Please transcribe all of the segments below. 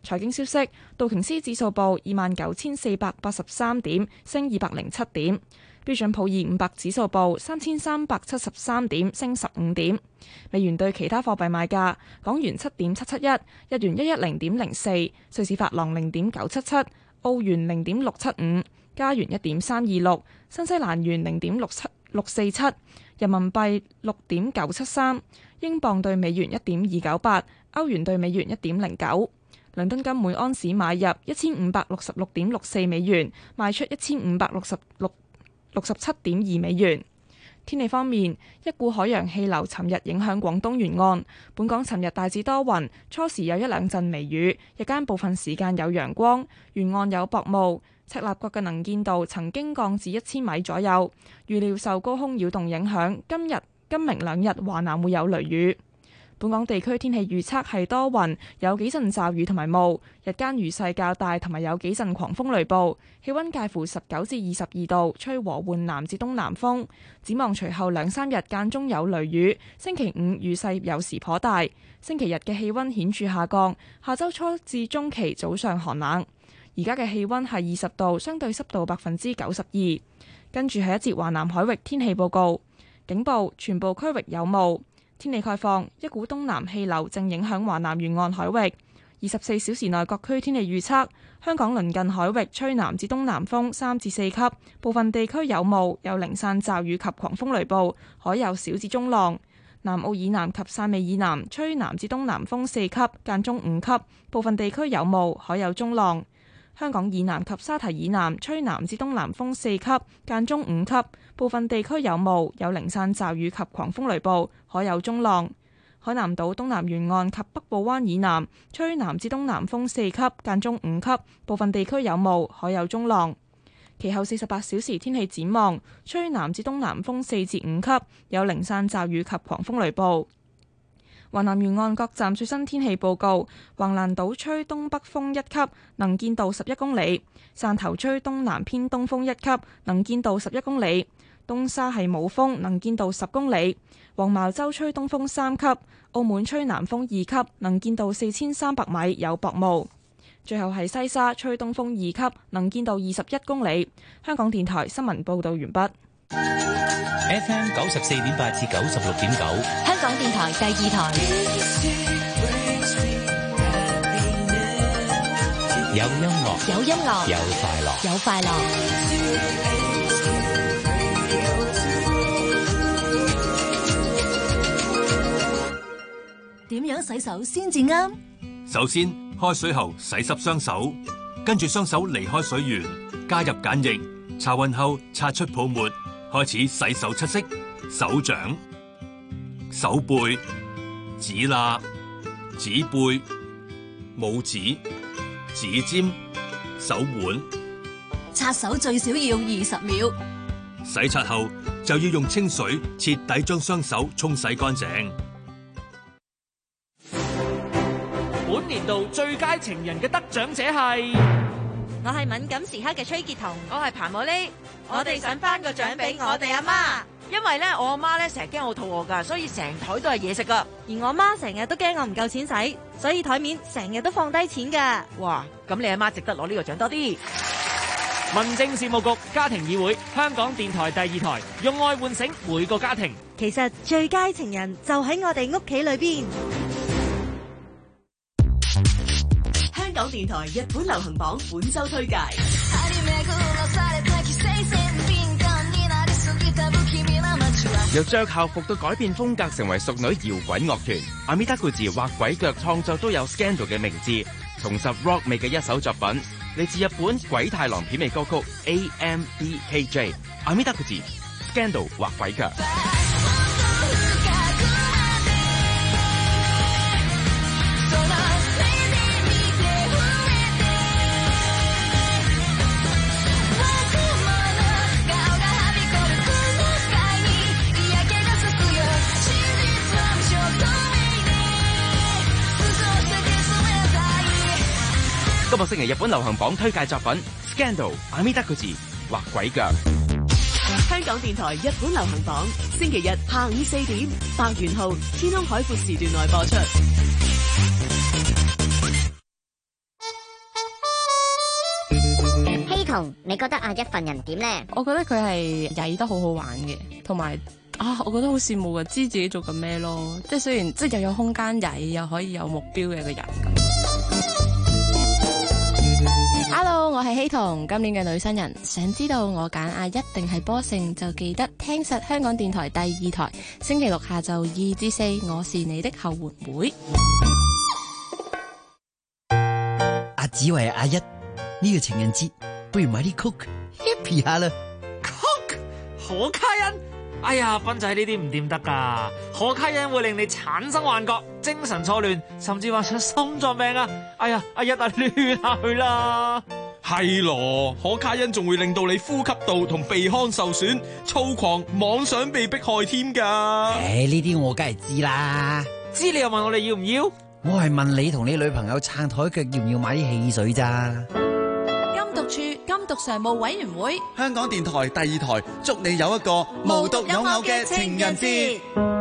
財經消息，道瓊斯指數報29,483點，升207點；標準普爾500指數報3,373點，升15點。美元對其他貨幣賣價：港元7.771，日元110.04，瑞士法郎0.977，澳元0.675，加元1.326，新西蘭元0.647，人民幣6.973，英鎊對美元1.298，歐元對美元1.09。倫敦金每安士買入1566.64美元，賣出1567.2美元。天氣方面，一股海洋氣流尋日影響廣東沿岸，本港尋日大致多雲，初時有一兩陣微雨，日間部分時間有陽光，沿岸有薄霧。赤鱲角嘅能見度曾經降至1000米左右。預料受高空擾動影響，今明兩日華南會有雷雨。本港地區天氣預測係多雲，有幾陣驟雨同埋霧，日間雨勢較大，同埋有幾陣狂風雷暴，氣溫介乎19至22度，吹和緩南至東南風。展望隨後2-3日間中有雷雨，星期5雨勢有時頗大，星期日嘅氣溫顯著下降，下周初至中期早上寒冷。而家嘅氣溫係20度，相對濕度92%。跟住係一節華南海域天氣報告，警報，全部區域有霧。天氣概況，一股東南氣流正影響華南沿岸海域。24小時內各區天氣預測：香港鄰近海域吹南至東南風3至4級，部分地區有霧，有零散驟雨及狂風雷暴，海有小至中浪。南澳以南及汕尾以南吹南至東南風4級，間中5級，部分地區有霧，海有中浪。香港以南及沙堤以南吹南至東南風4級，間中5級，部分地區有霧，有零散驟雨及狂風雷暴，海有中浪。海南島東南沿岸及北部灣以南吹南至東南風4級，間中5級，部分地區有霧，海有中浪。其後48小時天氣展望，吹南至東南風4至5級，有零散驟雨及狂風雷暴。華南沿岸各站最新天氣報告：橫瀾島吹東北風1級，能見度11公里；汕頭吹東南偏東風1級，能見度11公里；東沙係冇風，能見度10公里；黃茅洲吹東風3級；澳門吹南風2級，能見度4300米，有薄霧。最後係西沙吹東風2級，能見度21公里。香港電台新聞報導完畢。 FM 94.8至96.9， 香港電台第2台。 有音樂， 有音樂， 有快樂， 有快樂。點樣洗手先至啱？ 首先，開水後洗濕雙手，跟住雙手離開水源，加入鹼液，擦勻後擦出泡沫。開始洗手七式：手掌、手背、指罅、指背、拇指、指尖、手腕。 擦手最少要20秒。 洗刷後就要用清水徹底將雙手沖洗乾淨。 本年度最佳情人嘅得獎者係， 我係敏感時刻嘅崔潔彤， 我係彭茉莉。 我哋想頒個獎俾我哋阿媽， 因為咧我阿媽咧成日驚我肚餓噶，所以成台都係嘢食噶。 而我媽成日都驚我唔夠錢使，所以台面成日都放低錢噶。 哇，咁你阿媽值得攞呢個獎多啲。 民政事務局家庭議會，香港電台第2台，用愛喚醒每個家庭。 其實最佳情人就喺我哋屋企裏邊。 香港電台日本流行榜本周推介。 由着校服到改變風格成為淑女搖滾樂團，阿米達古治畫鬼腳創作都有 Scandal 嘅名字，重拾 rock 味嘅一首作品，嚟自日本鬼太郎片尾歌曲 AMBKJ， 阿米達古治 Scandal 畫鬼腳。今個星期日本流行榜推介作品 Scandal 阿米達古治畫鬼腳。 香港電台日本流行榜星期日下午4點，白元浩天空海闊時段內播出。 彤，你覺得阿一份人點呢？ 我覺得佢係曳得好好玩嘅，同埋我覺得好羨慕嘅，知自己做緊咩咯。即係雖然即係又有空間曳，又可以有目標嘅一個人。Hello， 我係希彤，今年嘅女新人。想知道我揀阿一定係波勝，就記得聽實香港電台第2台，星期六下晝2至4，我是你的後援會。 阿子為阿一呢個情人節，不如買啲 Coke happy 下啦。 Coke 可卡因，哎呀，斌仔呢啲唔掂得噶，可卡因會令你產生幻覺、精神錯亂，甚至患上心臟病啊！哎呀，阿一啊，亂下去啦。 係咯，可卡因仲會令到你呼吸道同鼻腔受損、躁狂、妄想被迫害添噶。 呢啲我梗係知啦。 知你又問我哋要唔要？ 我係問你同你女朋友撐台腳要唔要買啲汽水咋？ 禁毒處禁毒常務委員會， 香港電台第2台，祝你有一個無獨有偶嘅情人節。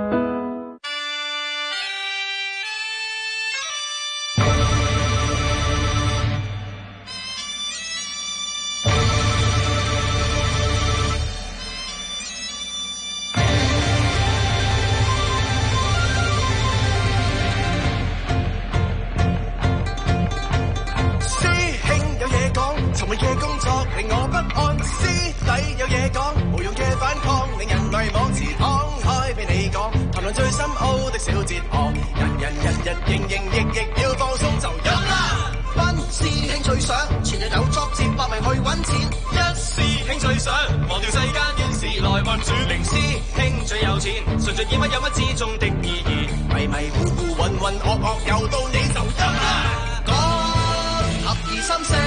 小哲學，人營役要放鬆就飲啦。賓師兄最想，全日有作接百名去揾錢。一師兄最想，忘掉世間怨事來運轉。零師兄最有錢，順盡以乜有乜之中的意義。迷迷糊糊渾渾噩噩，又到你就飲啦。講合意心聲，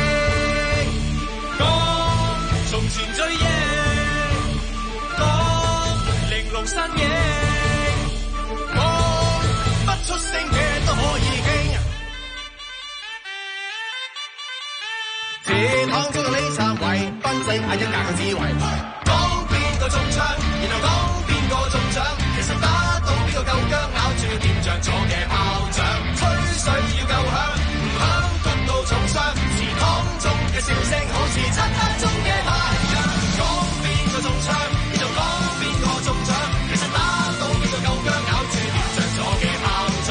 講從前追憶，講玲瓏身影。出聲嘅都可以傾，這趟中到你站位，賓仔嗌一架嘅智慧，講邊個中槍，然後講邊個中獎，其實打到邊個夠薑，咬住掂着咗嘅炮仗，吹水要夠響，唔響焗到重傷，祠堂中嘅笑聲好似漆黑中嘅太陽，講邊個中槍，然後講邊個中獎，其實打到邊個夠薑，咬住掂着咗嘅炮仗。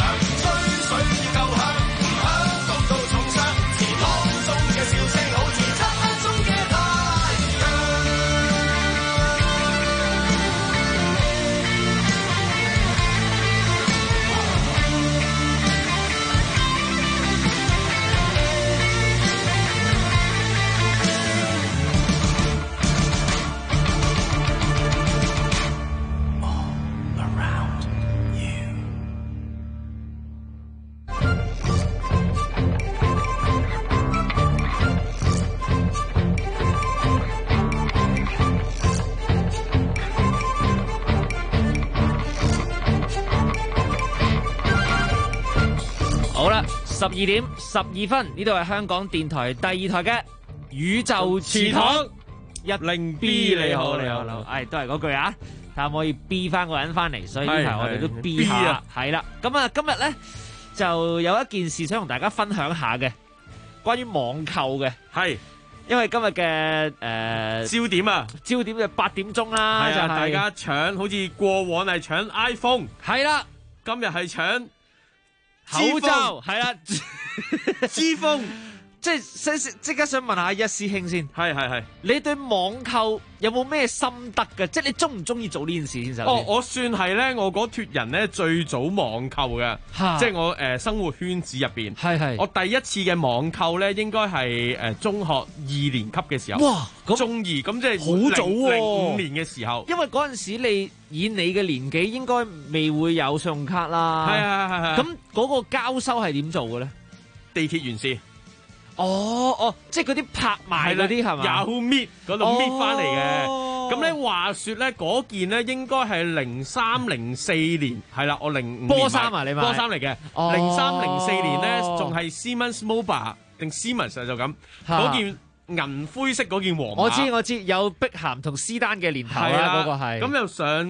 12點12分，呢度係香港電台第2台嘅宇宙祠堂110B，你好，都係嗰句啊，睇下可唔可以 B 翻個人翻嚟，所以呢排我哋都 B 下，係啦。咁啊，今日咧就有一件事想同大家分享下嘅，關於網購嘅，係因為今日嘅焦點就8點鐘啦，就大家搶，好似過往係搶 iPhone， 係啦， 今日係搶口罩，係啦 ，iPhone， 即係即刻想問下一師兄先， 係， 你對網購有冇咩心得嘅？即係你中唔中意做呢件事先？ 我算係咧，我嗰脫人咧最早網購嘅，即係我生活圈子入邊，係我第一次嘅網購咧，應該係中學2年級嘅時候，哇，中2咁即係好早05年嘅時候， 因為嗰陣時你以你嘅年紀應該未會有信用卡啦，係，咁嗰個交收係點做嘅咧？ 地鐵完事。 即係嗰啲拍賣嗰啲係嘛？ 有搣嗰度搣翻嚟嘅。咁咧話說咧，嗰件咧應該係03-04年，係啦，我05 波衫啊，你買波衫嚟嘅。03-04年咧，仲係 Siemens Mobile 定 Siemens 就咁嗰件銀灰色嗰件黃馬。 我知有碧咸同施丹嘅年頭啦，嗰個係。 咁又上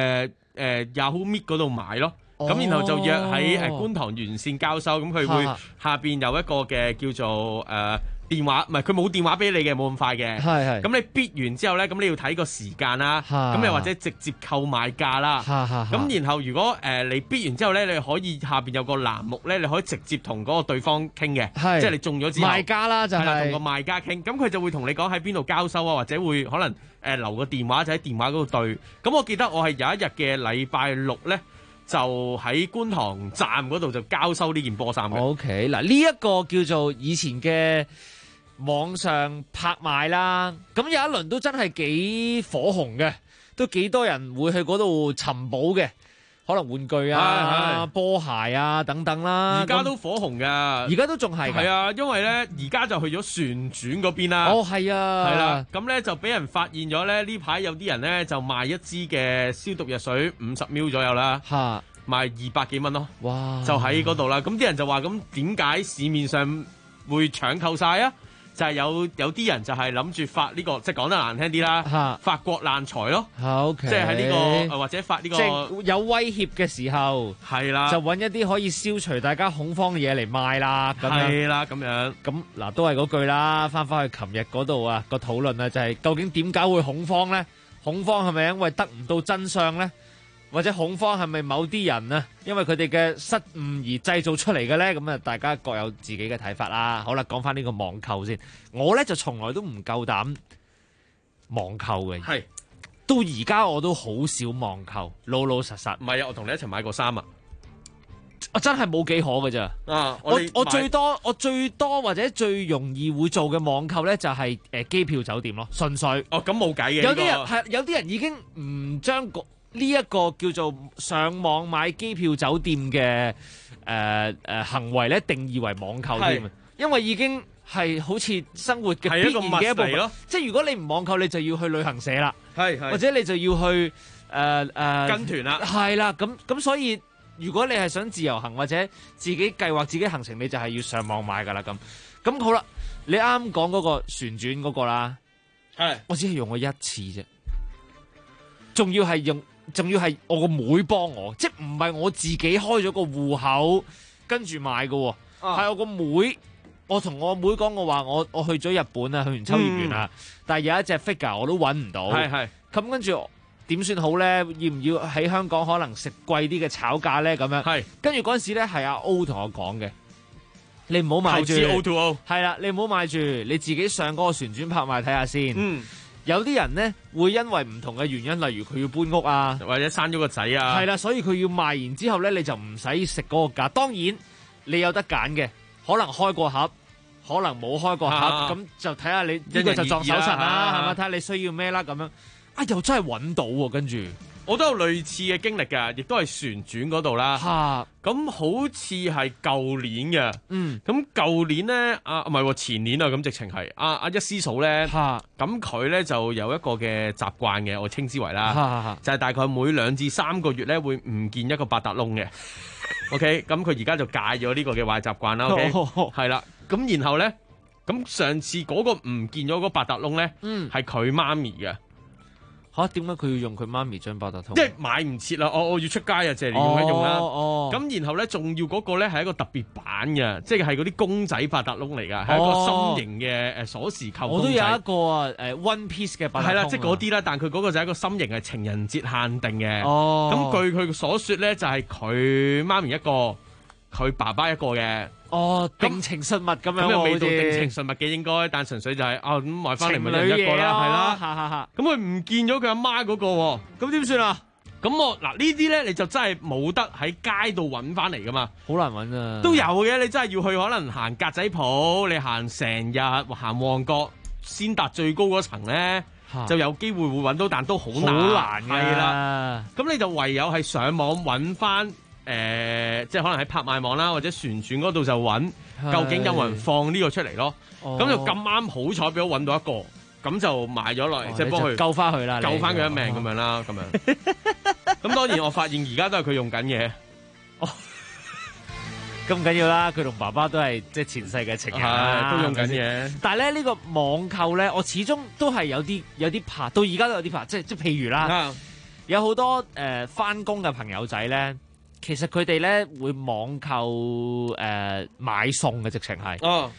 Yahoo Meet 嗰度買咯。咁然後就約喺觀塘沿線交收，咁佢會下邊有一個嘅叫做電話，唔係佢冇電話俾你嘅，冇咁快嘅。 係。 咁你 bid 完之後咧，咁你要睇個時間啦，咁又或者直接購買價啦。咁然後如果你 bid 完之後咧，你可以下邊有個欄目咧，你可以直接同嗰個對方傾嘅，即係你中咗之後。賣家啦就係。 同個賣家傾，咁佢就會同你講喺邊度交收啊，或者會可能留個電話就喺電話嗰度對。咁我記得我係有一日嘅禮拜六咧，就喺觀塘站嗰度就交收呢件波衫嘅。 OK， 嗱呢一個叫做以前嘅網上拍賣啦，咁有一輪都真係幾火紅嘅，都幾多人會去嗰度尋寶嘅，可能玩具啊、波鞋啊等等啦。 而家都火紅㗎， 而家都仲係。 係啊，因為咧而家就去咗旋轉嗰邊啦。 哦，係啊， 係啦，咁咧就俾人發現咗咧，呢排有啲人咧就賣一支嘅消毒藥水50ml 左右啦，賣200幾蚊咯。哇！就喺嗰度啦，咁啲人就話咁點解市面上會搶購晒啊？就係有啲人就係諗住發呢個，即係講得難聽啲啦，發國難財咯。 OK， 即係喺呢個或者發呢個， 即係有威脅嘅時候， 係啦， 就揾一啲可以消除大家恐慌嘅嘢嚟賣啦。 係啦，咁樣。 咁嗱，都係嗰句啦，翻去琴日嗰度啊個討論啊，就係究竟點解會恐慌咧？恐慌係咪因為得唔到真相咧？或者恐慌係咪某啲人啊，因為佢哋嘅失誤而製造出嚟嘅咧？咁啊，大家各有自己嘅睇法啦。好啦，講翻呢個網購先。我咧就從來都唔夠膽網購嘅，係到而家我都好少網購，老老實實。 唔係啊，我同你一齊買過衫啊！ 我真係冇幾可嘅咋。我最多或者最容易會做嘅網購咧，就係機票酒店咯，純粹。 哦，咁冇計嘅。 有啲人已經唔將呢一個叫做上網買機票酒店嘅行為咧，定義為網購添，因為已經係好似生活嘅必然嘅一部分咯。即係如果你唔網購，你就要去旅行社啦，或者你就要去跟團啦， 係啦。咁所以如果你係想自由行或者自己計劃自己行程，你就係要上網買噶啦。咁好啦，你啱講嗰個旋轉嗰個啦，我只係用過一次啫，仲要係我個妹幫我，即係唔係我自己開咗個戶口跟住買嘅，係我個妹。我同我妹講，我話我去咗日本啊，去完秋葉原啊，但係有一隻 figure 我都揾唔到。係咁跟住點算好咧？要唔要喺香港可能食貴啲嘅炒價咧？咁樣係。跟住嗰陣時咧，係阿 O 同我講嘅，你唔好買住。 O to O 係啦，你唔好買住，你自己上嗰個旋轉拍賣睇下先。有啲人咧會因為唔同嘅原因，例如佢要搬屋啊， 或者生咗個仔啊， 係啦，所以佢要賣完之後咧，你就唔使食嗰個價。當然你有得揀嘅，可能開過盒，可能冇開過盒，咁就睇下你呢個就撞手神啦，係咪？睇下你需要咩啦咁樣。啊，又真係揾到喎，跟住。 我都有類似嘅經歷㗎，亦都係旋轉嗰度啦。咁好似係舊年嘅。咁舊年咧，唔係喎，前年啊，咁直情係阿一師嫂咧。咁佢咧就有一個嘅習慣嘅，我稱之為啦，就係大概每2至3個月咧會唔見一個八達窿嘅。OK， 咁佢而家就戒咗呢個嘅壞習慣啦。OK， 係啦。咁然後咧，咁上次嗰個唔見咗個八達窿咧，係佢媽咪嘅。 嚇，點解佢要用佢媽咪張八達通？ 即係買唔切啦！我要出街啊，借嚟用一用啦。咁然後咧，仲要嗰個咧係一個特別版嘅，即係嗰啲公仔八達窿嚟㗎，係一個心形嘅鎖匙扣。 我都有一個One Piece 嘅八達通。係啦， 即係嗰啲啦，但佢嗰個就係一個心形係情人節限定嘅。咁據佢所說咧，就係佢媽咪一個，佢爸爸一個嘅。 定情信物咁樣， 咁又未到定情信物嘅應該，但純粹就係咁買翻嚟咪就一個啦，係啦。咁佢唔見咗佢阿媽嗰個，咁點算啊？咁我嗱呢啲咧，你就真係冇得喺街度揾翻嚟噶嘛， 好難揾啊。 都有嘅，你真係要去可能行格仔鋪，你行成日行旺角，先達最高嗰層咧，就有機會會揾到，但都好難。係啦，咁你就唯有係上網揾翻。即係可能喺拍賣網啦，或者旋轉嗰度就揾，究竟有冇人放呢個出嚟咯？咁就咁啱好彩俾我揾到一個，咁就買咗落嚟，即係幫佢救翻佢啦， 救翻佢一命咁樣啦，咁樣。咁當然我發現而家都係佢用緊嘅。 咁緊要啦，佢同爸爸都係即係前世嘅情人， 都用緊嘅。 但係咧呢個網購咧，我始終都係有啲怕，到而家都有啲怕。即係譬如啦，有好多翻工嘅朋友仔咧。其實佢哋咧會網購買餸嘅，直情係。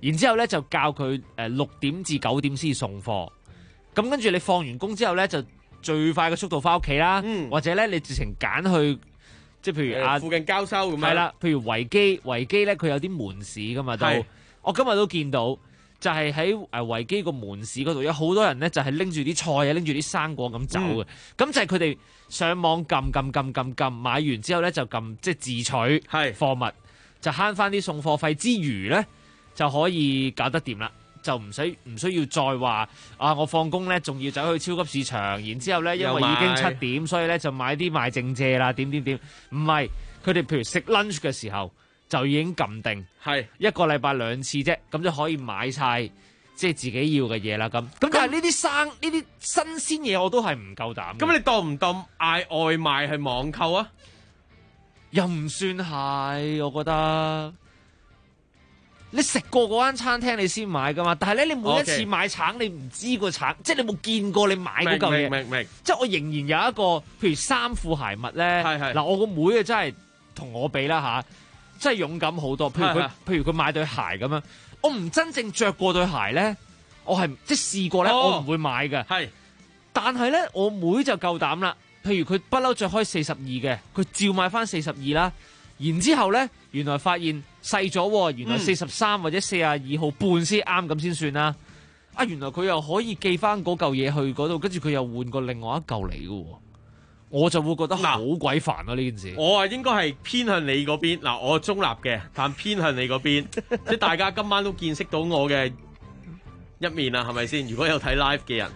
然之後咧就教佢6點至9點先送貨。咁跟住你放完工之後咧，就最快嘅速度翻屋企啦，或者咧你直情揀去，即係譬如附近交收咁樣。 係啦，譬如維基咧，佢有啲門市噶嘛都。我今日都見到，就係喺維基個門市嗰度有好多人咧，就係拎住啲菜啊，拎住啲生果咁走嘅。咁就係佢哋上網撳，買完之後咧就撳即係自取貨物，就慳翻啲送貨費之餘咧就可以搞得掂啦。就唔需要再話我放工咧，仲要走去超級市場，然之後咧，因為已經7點，所以咧就買啲賣剩蔗啦，點。唔係，佢哋譬如食 lunch 嘅時候就已經撳定，係一個禮拜2次啫，咁就可以買晒即係自己要嘅嘢啦。咁但係呢啲新鮮嘢我都係唔夠膽。 咁你當唔當嗌外賣係網購啊？ 又唔算係，我覺得。你食過嗰間餐廳你先買噶嘛，但係咧你每一次買橙你唔知個橙，即係你冇見過你買嗰嚿嘢。 明。即係我仍然有一個，譬如衫褲鞋襪咧，嗱我個妹啊真係同我比啦吓，真係勇敢好多。譬如佢買對鞋咁樣，我唔真正着過對鞋咧，我係即係試過咧，我唔會買嘅。係，但係咧我妹就夠膽啦。譬如佢不嬲着開42嘅，佢照買翻42啦。然之後咧，原來發現細咗，原來43或者42號半先啱咁先算啦。原來佢又可以寄翻嗰嚿嘢去嗰度，跟住佢又換過另外一嚿嚟嘅。我就會覺得好鬼煩啊！呢件事我應該係偏向你嗰邊。嗱，我中立嘅，但偏向你嗰邊。即係大家今晚都見識到我嘅一面啦，係咪先？如果有睇 live 嘅人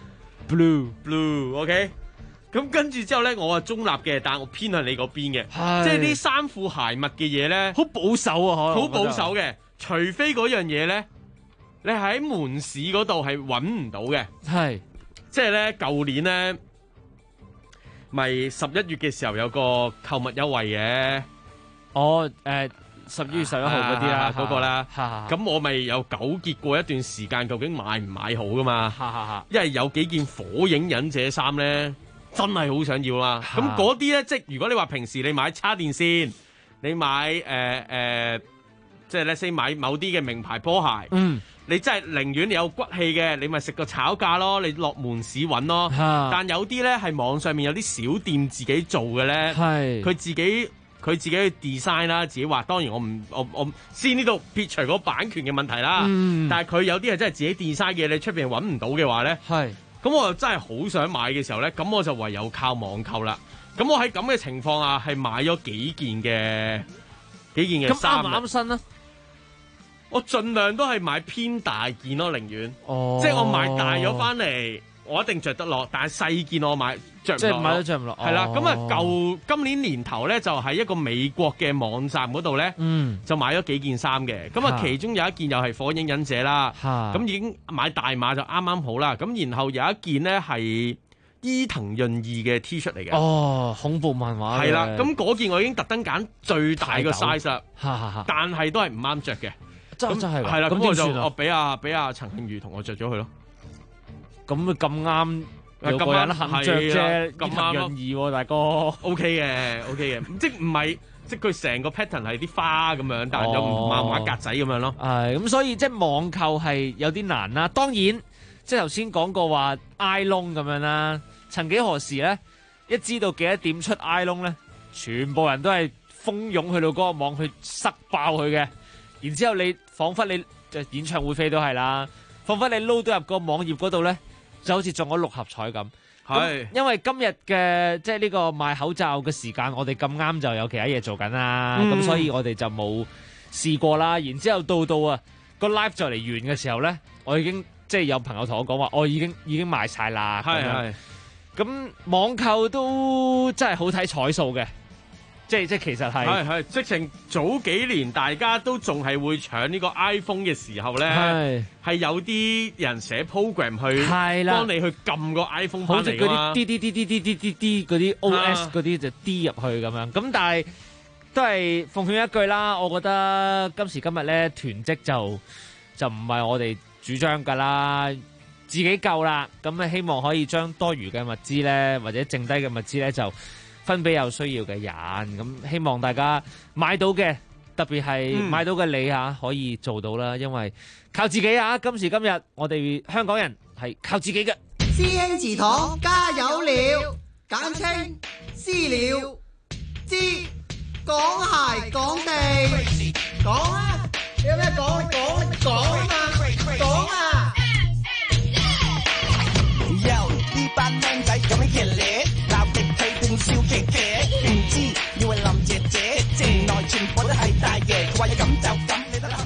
，blue，OK。咁跟住之後咧，我係中立嘅，但係我偏向你嗰邊嘅，即係啲衫褲鞋襪嘅嘢咧， 好保守啊， 好保守嘅。除非嗰樣嘢咧，你喺門市嗰度係揾唔到嘅，係即係咧舊年咧，咪11月嘅時候有個購物優惠嘅，11月11號嗰啲啦，嗰個啦，咁我咪有糾結過一段時間，究竟買唔買好噶嘛？因為有幾件火影忍者衫咧。真係好想要啦！咁嗰啲咧，即係如果你話平時你買叉電線，你買即係咧先買某啲嘅名牌波鞋，你真係寧願你有骨氣嘅，你咪食個炒價咯，你落門市揾咯。但有啲咧係網上面有啲小店自己做嘅咧，佢自己去 design 啦，自己畫。當然我先呢度撇除嗰版權嘅問題啦。但係佢有啲係真係自己 design 嘅，你出邊揾唔到嘅話咧。咁我又真係好想買嘅時候咧，咁我就唯有靠網購啦。咁我喺咁嘅情況下係買咗幾件嘅衫。咁啱唔啱身啊？我盡量都係買偏大件咯，寧願。即係我買大咗翻嚟，我一定着得落。但係細件我買着唔落。即係買都着唔落。係啦，咁啊今年年頭咧就喺一個美國嘅網站嗰度咧，就買咗幾件衫嘅。咁啊，其中有一件又係火影忍者啦。咁已經買大碼就啱啱好啦。咁然後有一件咧係伊藤潤二嘅 T 恤嚟嘅。 恐怖漫畫。 係啦，咁嗰件我已經特登揀最大個 size 啦。但係都係唔啱着嘅。 真係係啦，咁我俾阿陳慶瑜同我着咗佢咯。 咁咁啱。有個人肯着啫，咁啱潤二大哥 ，OK 嘅，即係唔係即係佢成個 pattern 係啲花咁樣，但係有漫畫格仔咁樣咯。 係咁，所以即係網購係有啲難啦。當然，即係頭先講過話 iLong 咁樣啦。曾幾何時咧，一知道幾多點出 iLong 咧，全部人都係蜂擁去到嗰個網去塞爆佢嘅。然之後你彷彿你演唱會飛都係啦，彷彿你撈到入個網頁嗰度咧。就好似中咗6合彩咁，係因為今日嘅即係呢個賣口罩嘅時間，我哋咁啱就有其他嘢做緊啦，咁所以我哋就冇試過啦。然之後到啊個 live 就嚟完嘅時候咧，我已經即係有朋友同我講話，我已經賣晒啦。係咁網購都真係好睇彩數嘅。即其實係直情早幾年大家都仲係會搶呢個 iPhone 嘅時候咧，係有啲人寫 program 去幫你去撳個 iPhone 翻嚟㗎嘛， 好似嗰啲啲嗰啲 OS 嗰啲就 D 入去咁樣。咁但係都係奉勸一句啦，我覺得今時今日咧囤積就唔係我哋主張㗎啦，自己夠啦。咁啊希望可以將多餘嘅物資咧，或者剩低嘅物資咧就分俾有需要嘅人，咁希望大家買到嘅特別係買到嘅你嚇可以做到啦，因為靠自己啊！今時今日我哋香港人係靠自己嘅。 師兄祠堂加油了，簡稱私了，知講鞋講地，講啊！有咩講？講啊嘛，講啊！ Yo， 呢班靚仔咁樣熱烈，鬧極佢定笑騎騎，唔知以為林姐姐，原來全部都係大爺，話要咁就咁，你得啦。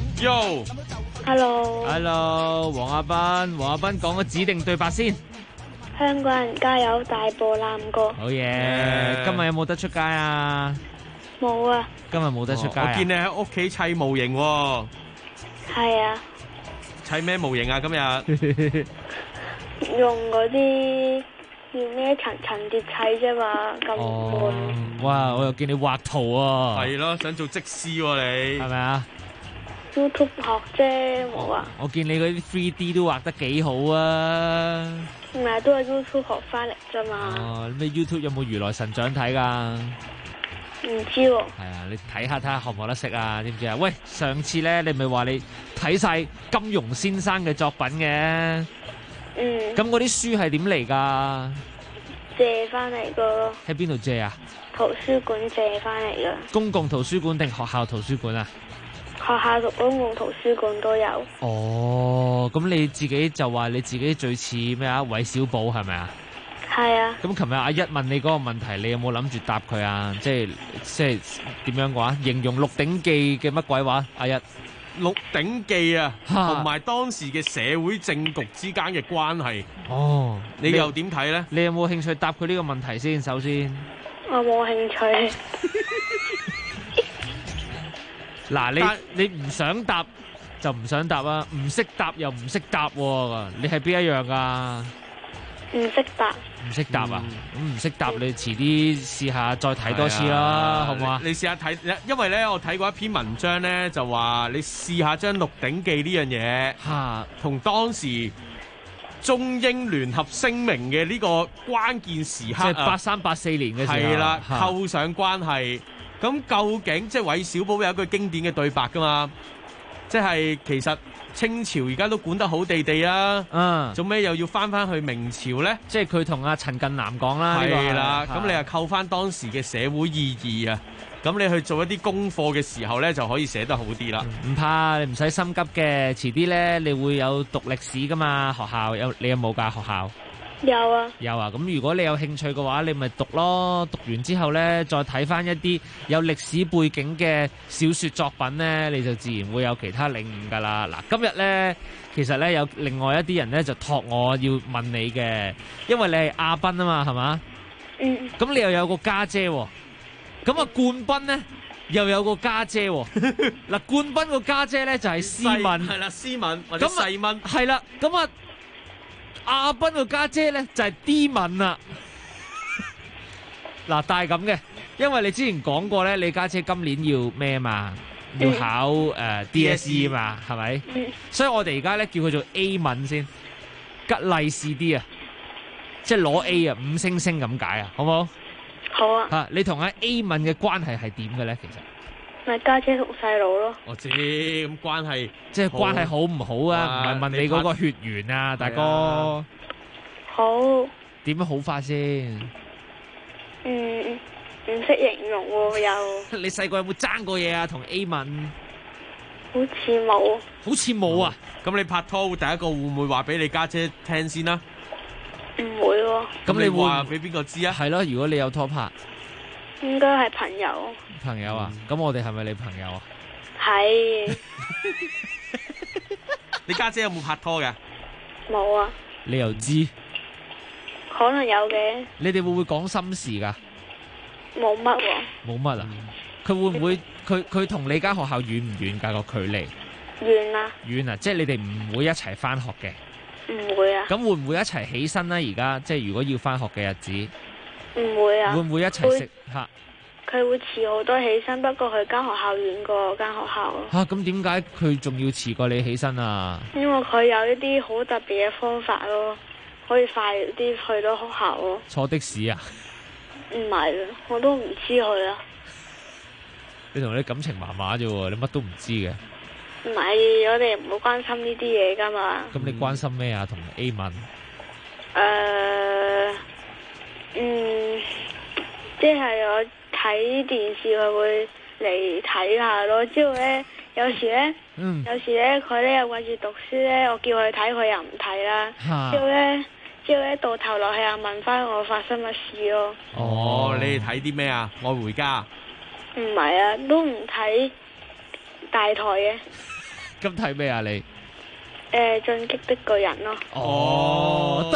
Yo，Hello，黃亞斌講個指定對白先。 香港人加油，大步攬過。 好嘢！今日有冇得出街啊？ 冇啊。 今日冇得出街啊？ 我見你喺屋企砌模型喎。 係啊。 砌咩模型啊？今日用嗰啲叫咩層疊砌啫嘛，咁悶。 哇！我又見你畫圖啊。 係咯，想做則師喎你。 係咪啊 ？YouTube 學啫，冇啊。 我見你嗰啲 3D 都畫得幾好啊。 唔係，都係 YouTube 學翻嚟啫嘛。 哦，咩 YouTube 有冇如來神掌睇㗎？ 唔知喎。 係啊，你睇下學唔學得識啊？知唔知啊？喂，上次咧你咪話你睇晒金庸先生嘅作品嘅。咁嗰啲書係點嚟㗎？ 借翻嚟㗎咯。 喺邊度借啊？ 圖書館借翻嚟㗎。 公共圖書館定學校圖書館啊？ 學校同公共圖書館都有。 哦，咁你自己就話你自己最似咩啊？韋小寶係咪啊？ 係啊。咁琴日阿一問你嗰個問題，你有冇諗住答佢啊？即係點樣嘅話？形容《鹿鼎記》嘅乜鬼話？阿一《 鹿鼎記》啊，同埋當時嘅社會政局之間嘅關係。 哦， 你又點睇咧？ 你有冇興趣答佢呢個問題先？首先， 我冇興趣。 嗱，你唔想答就唔想答啊，唔識答又唔識答喎，你係邊一樣噶？ 唔識答。 唔識答啊？咁唔識答，你遲啲試下再睇多次啦，好唔好啊？ 你試下睇，因為咧我睇過一篇文章咧，就話你試下將《鹿鼎記》呢樣嘢同當時中英聯合聲明嘅呢個關鍵時刻， 即係83、84年嘅時候， 係啦，扣上關係。咁究竟即係韋小寶有一句經典嘅對白噶嘛？即係其實清朝而家都管得好地地啊，做咩又要翻去明朝咧？ 即係佢同阿陳近南講啦， 係啦，咁你又扣翻當時嘅社會意義啊，咁你去做一啲功課嘅時候咧，就可以寫得好啲啦。 唔怕，你唔使心急嘅，遲啲咧你會有讀歷史噶嘛？學校你有冇㗎學校？ 有啊， 有啊，咁如果你有興趣嘅話，你咪讀咯，讀完之後呢，再睇翻一啲有歷史背景嘅小說作品呢，你就自然會有其他領悟噶啦。嗱，今日呢，其實呢，有另外一啲人呢，就託我要問你嘅，因為你係亞斌啊嘛，係嘛？咁你又有個家姐喎，咁啊冠斌呢，又有個家姐喎。嗱，冠斌個家姐呢，就係斯敏， 係啦，斯敏或者細敏， 係啦，咁啊。阿斌個家姐咧就係 D 敏啦，嗱，但係咁嘅，因為你之前講過咧，你家姐今年要咩嘛？要考DSE 嘛，係咪？所以我哋而家咧叫佢做 A 敏先，吉利是啲啊，即係攞 A 啊，5星星咁解啊，好唔好？ 好啊。 吓，你同阿 A 敏嘅關係係點嘅咧？其實咪家姐同細佬咯。 我知，咁關係即係關係好唔好啊？唔係問你嗰個血緣啊，大哥。 好。 點樣好法先？ 唔識形容喎又。 你細個有冇爭過嘢啊？同 A 敏？ 好似冇。 好似冇啊？ 咁你拍拖第一個會唔會話俾你家姐聽先啦？ 唔會喎。 咁你話俾邊個知啊？ 係咯，如果你有拖拍。 應該係朋友。 朋友啊？咁我哋係咪你朋友啊？ 係。 你家姐有冇拍拖嘅？ 冇啊。 你又知？ 可能有嘅。 你哋會唔會講心事噶？ 冇乜喎。 冇乜啊？佢會唔會佢同你間學校遠唔遠噶個距離？ 遠啊。 遠啊！即係你哋唔會一齊翻學嘅。 唔會啊。 咁會唔會一齊起身咧？而家即係如果要翻學嘅日子。 唔會啊。 會唔會一齊食吓？ 佢會遲好多起身，不過佢間學校遠過我間學校咯。 吓，咁點解佢仲要遲過你起身啊？ 因為佢有一啲好特別嘅方法咯，可以快啲去到學校咯。 坐的士啊？ 唔係啊，我都唔知佢啊。 你同你感情麻麻啫喎，你乜都唔知嘅。 唔係，我哋唔好關心呢啲嘢噶嘛。 咁你關心咩啊？同 A 問。 即係我睇電視佢會嚟睇下咯。之後咧，有時咧佢咧又掛住讀書咧，我叫佢睇佢又唔睇啦。之後咧到頭落去又問翻我發生乜事咯。 哦，你哋睇啲咩啊？愛回家？ 唔係啊，都唔睇大台嘅。 咁睇咩啊你？ 進擊的巨人咯。 哦，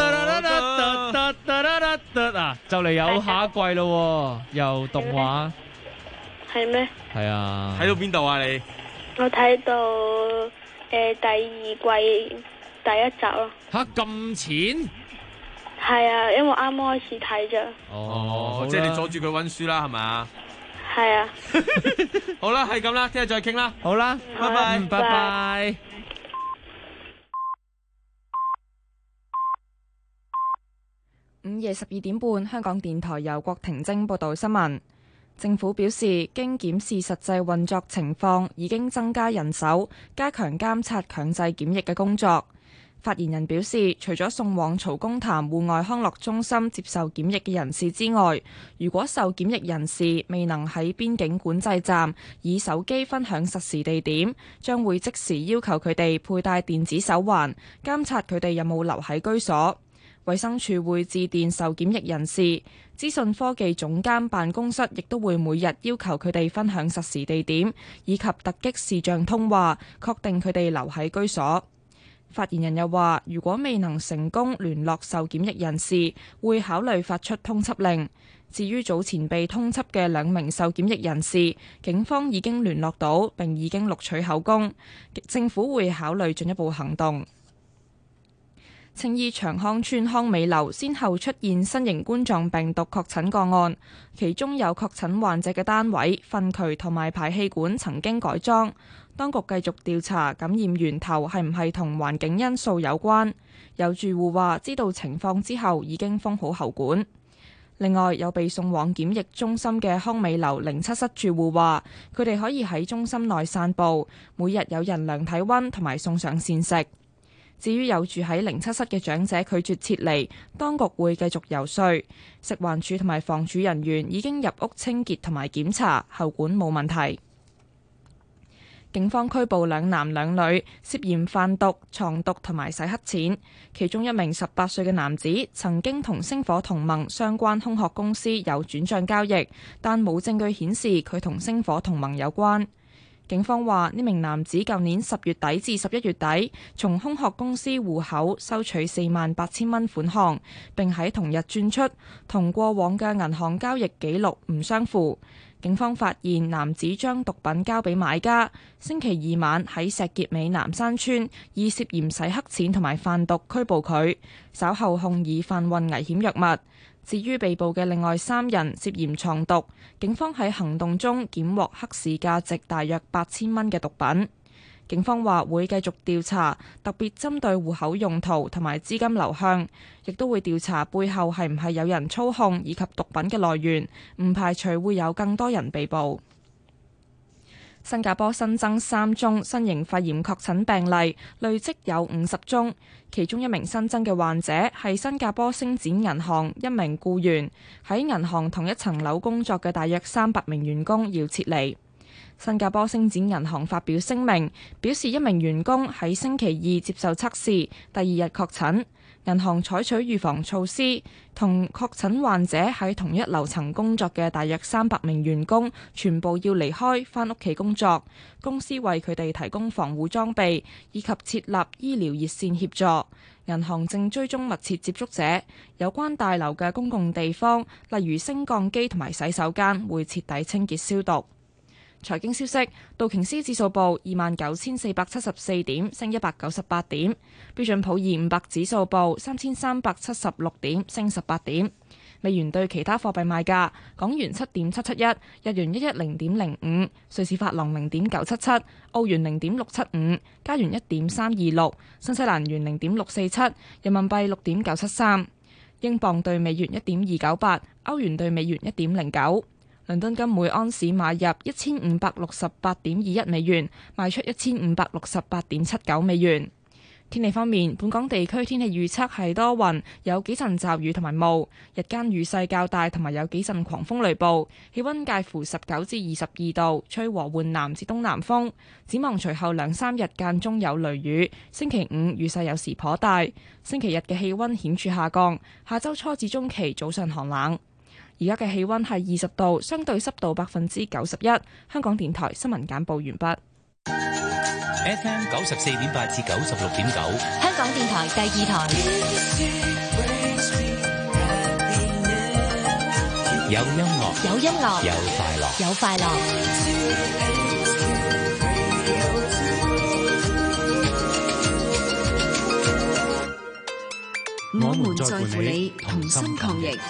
啊，就嚟有下一季咯，又動畫。 係咩？ 係啊。 睇到邊度啊你？ 我睇到第二季第一集咯。 吓咁淺？ 係啊，因為我啱開始睇咋。 哦，即係你阻住佢溫書啦，係咪？ 係啊。 好啦，係咁啦，聽日再傾啦。 好啦，拜拜，拜拜。 午夜12點半，香港電台由郭婷晶報道新聞。政府表示，經檢視實際運作情況，已經增加人手，加強監察強制檢疫嘅工作。發言人表示，除咗送往曹公潭戶外康樂中心接受檢疫嘅人士之外，如果受檢疫人士未能喺邊境管制站以手機分享實時地點，將會即時要求佢哋佩戴電子手環，監察佢哋有冇留喺居所。衛生署會致電受檢疫人士，資訊科技總監辦公室亦都會每日要求佢哋分享實時地點，以及突擊視像通話，確定佢哋留喺居所。發言人又話，如果未能成功聯絡受檢疫人士，會考慮發出通緝令。至於早前被通緝嘅2名受檢疫人士，警方已經聯絡到並已經錄取口供，政府會考慮進一步行動。青衣長康邨康美樓先後出現新型冠狀病毒確診個案，其中有確診患者嘅單位糞渠同埋排氣管曾經改裝。當局繼續調查感染源頭係唔係同環境因素有關。有住戶話知道情況之後已經封好喉管。另外，有被送往檢疫中心嘅康美樓07室住戶話，佢哋可以喺中心內散步，每日有人量體溫同埋送上膳食。至於有住喺07室嘅長者拒絕撤離，當局會繼續游說。食環署同埋房署人員已經入屋清潔同埋檢查，喉管冇問題。警方拘捕2男2女，涉嫌販毒、藏毒同埋洗黑錢。其中1名18歲嘅男子曾經同星火同盟相關空殼公司有轉帳交易，但冇證據顯示佢同星火同盟有關。警方話，呢名男子舊年10月底至11月底，從空殼公司戶口收取48000蚊款項，並喺同日轉出，同過往嘅銀行交易記錄唔相符。警方發現男子將毒品交俾買家，星期2晚喺石硤尾南山村以涉嫌洗黑錢同埋販毒拘捕佢，稍後控以販運危險藥物。至於被捕嘅另外3人涉嫌藏毒，警方喺行動中檢獲黑市價值大約8000蚊嘅毒品。警方話會繼續調查，特別針對戶口用途同埋資金流向，亦都會調查背後係唔係有人操控以及毒品嘅來源，唔排除會有更多人被捕。新加坡新增3宗新型肺炎確診病例，累積有50宗。其中1名新增嘅患者係新加坡星展銀行1名僱員，喺銀行同一層樓工作嘅大約300名員工要撤離。新加坡星展銀行發表聲明，表示1名員工喺星期2接受測試，第2日確診。銀行採取預防措施，同確診患者喺同一樓層工作嘅大約300名員工全部要離開，返屋企工作。公司為佢哋提供防護裝備，以及設立醫療熱線協助。銀行正追蹤密切接觸者，有關大樓嘅公共地方，例如升降機同埋洗手間，會徹底清潔消毒。財經消息，道瓊斯指數報29,474點，升198點；標準普爾500指數報3,376點，升18點。美元對其他貨幣賣價：港元7.771，日元110.05，瑞士法郎0.977，澳元0.675，加元1.326，新西蘭元0.647，人民幣6.973，英鎊對美元1.298，歐元對美元1.09。 倫敦金每安士買入1568.21美元，賣出1568.79美元。天氣方面，本港地區天氣預測係多雲，有幾陣驟雨同埋霧，日間雨勢較大，同埋有幾陣狂風雷暴，氣溫介乎19至22度，吹和緩南至東南風。展望隨後2-3日間中有雷雨，星期5雨勢有時頗大，星期日嘅氣溫顯著下降，下週初至中期早上寒冷。而家嘅氣溫係20度，相對濕度91%。香港電台新聞簡報完畢。 FM 94.8至96.9， 香港電台第2台。 有音樂， 有音樂， 有快樂， 有快樂。 我們在乎你，同心抗疫。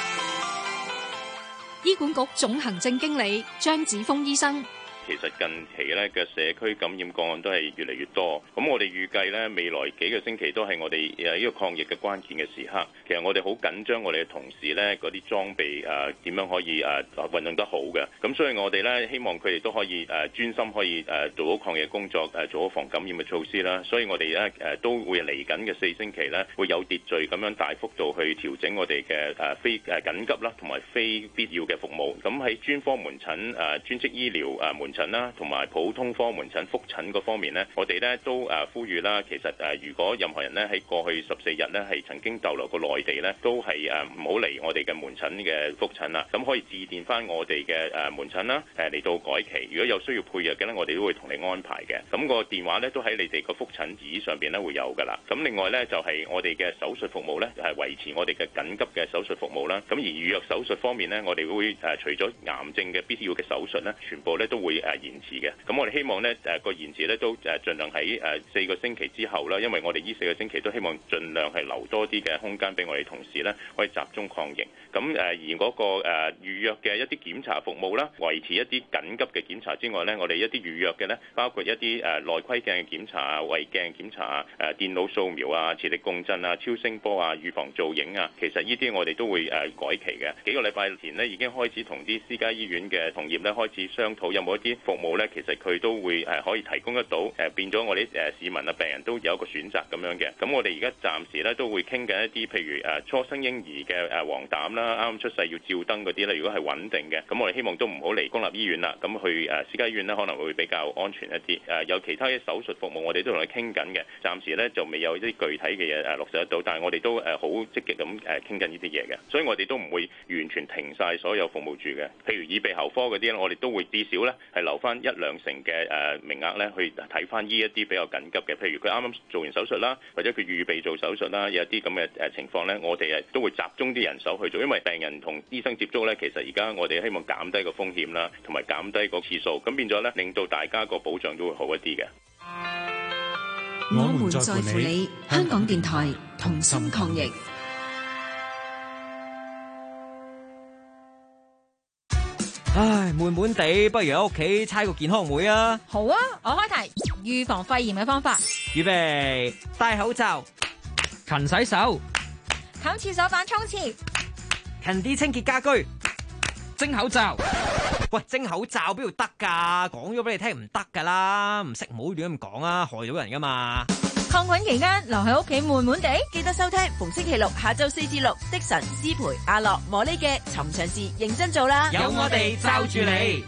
醫管局總行政經理張子峰醫生。 其實近期咧嘅社區感染個案都係越嚟越多，咁我哋預計咧未來幾個星期都係我哋呢個抗疫嘅關鍵嘅時刻。其實我哋好緊張我哋嘅同事咧嗰啲裝備點樣可以運用得好嘅，咁所以我哋咧希望佢哋都可以專心可以做好抗疫工作，做好防感染嘅措施啦。所以我哋咧都會嚟緊嘅4星期咧會有秩序咁樣大幅度去調整我哋嘅非緊急啦同埋非必要嘅服務。咁喺專科門診、專職醫療門診啦，同埋普通科門診覆診嗰方面呢，我哋呢都呼籲啦。其實如果任何人呢喺過去14日呢係曾經逗留過內地呢，都係唔好嚟我哋嘅門診嘅覆診啦。咁可以致電翻我哋嘅門診啦，嚟到改期。如果有需要配藥嘅呢，我哋都會同你安排嘅。咁個電話呢都喺你哋個覆診紙上邊呢會有噶啦。咁另外呢，就係我哋嘅手術服務呢，係維持我哋嘅緊急嘅手術服務啦。咁而預約手術方面呢，我哋會除咗癌症嘅必要嘅手術呢，全部呢都會延遲嘅。咁我哋希望呢個延遲呢都盡量喺4個星期之後啦，因為我哋呢4個星期都希望盡量係留多啲嘅空間俾我哋同事呢可以集中抗疫。咁而嗰個預約嘅一啲檢查服務啦，維持一啲緊急嘅檢查之外呢，我哋一啲預約嘅呢，包括一啲內窺鏡嘅檢查啊、胃鏡檢查啊、電腦掃描啊、磁力共振啊、超聲波啊、預防造影啊，其實呢啲我哋都會改期嘅。幾個禮拜前呢已經開始同啲私家醫院嘅同業呢開始商討有冇一啲服務呢，其實佢都會可以提供得到，變咗我哋市民啊病人都有一個選擇咁樣嘅。咁我哋而家暫時咧都會傾緊一啲，譬如初生嬰兒嘅黃疸啦，啱啱出世要照燈嗰啲咧，如果係穩定嘅，咁我哋希望都唔好嚟公立醫院啦，咁去私家醫院咧可能會比較安全一啲。有其他嘅手術服務我哋都同佢傾緊嘅，暫時咧就未有一啲具體嘅嘢落實得到，但係我哋都好積極咁傾緊呢啲嘢嘅，所以我哋都唔會完全停晒所有服務住嘅。譬如耳鼻喉科嗰啲咧，我哋都會至少咧係留翻1-2成嘅名額咧去睇翻呢一啲比較緊急嘅，譬如佢啱啱做完手術啦，或者佢預備做手術啦，有一啲咁嘅情況咧，我哋都會集中啲人手去做，因為病人同醫生接觸咧，其實而家我哋希望減低個風險啦，同埋減低個次數，咁變咗咧令到大家個保障都會好一啲嘅。 我們在乎你，香港電台同心抗疫。 唉，悶悶地，不如喺屋企猜個健康會啊！ 好啊，我開題，預防肺炎嘅方法。 預備，戴口罩，勤洗手， 冚廁所板沖廁， 勤啲清潔家居，蒸口罩。喂，蒸口罩邊度得㗎？講咗俾你聽唔得㗎啦，唔識唔好亂咁講啊，害到人㗎嘛。 抗菌期間留喺屋企悶悶地，記得收聽逢星期六下晝4至6，的神、思培、阿樂、魔呢嘅尋常事認真做啦。 有我哋罩住你。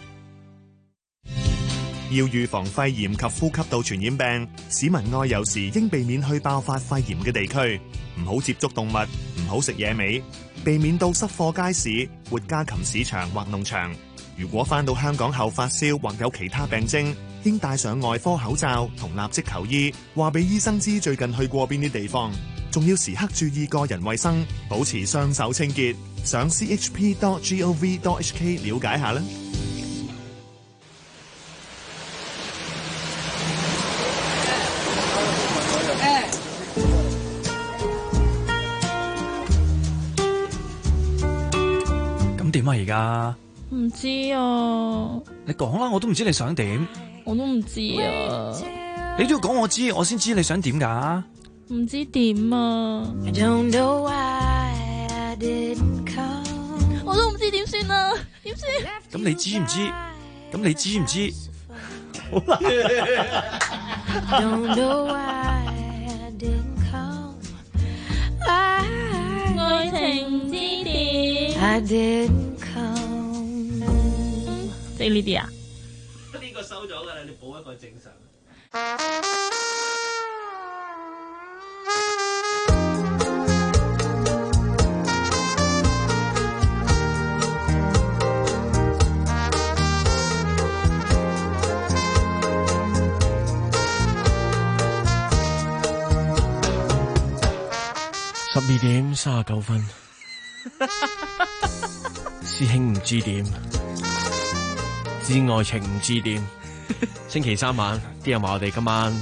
要預防肺炎及呼吸道傳染病，市民外遊時應避免去爆發肺炎嘅地區，唔好接觸動物，唔好食野味，避免到濕貨街市、活家禽市場或農場。如果返到香港後發燒或有其他病徵，應戴上外科口罩同立即求醫，話俾醫生知最近去過邊啲地方，仲要時刻注意個人衛生，保持雙手清潔。上 chp.gov.hk 了解下啦。 咁點啊而家？ 唔知啊， 你講啦，我都唔知你想點。 我都唔知啊， 你都要講我知，我先知你想點噶。 唔知點啊，我都唔知點算啊，要點算？ 咁你知唔知？咁你知唔知？好難。 愛情之點？即係呢啲啊？ 呢個收咗㗎啦，你補一個正常。 12:39，師兄唔知點，知愛情唔知點。星期三晚，啲人話我哋今晚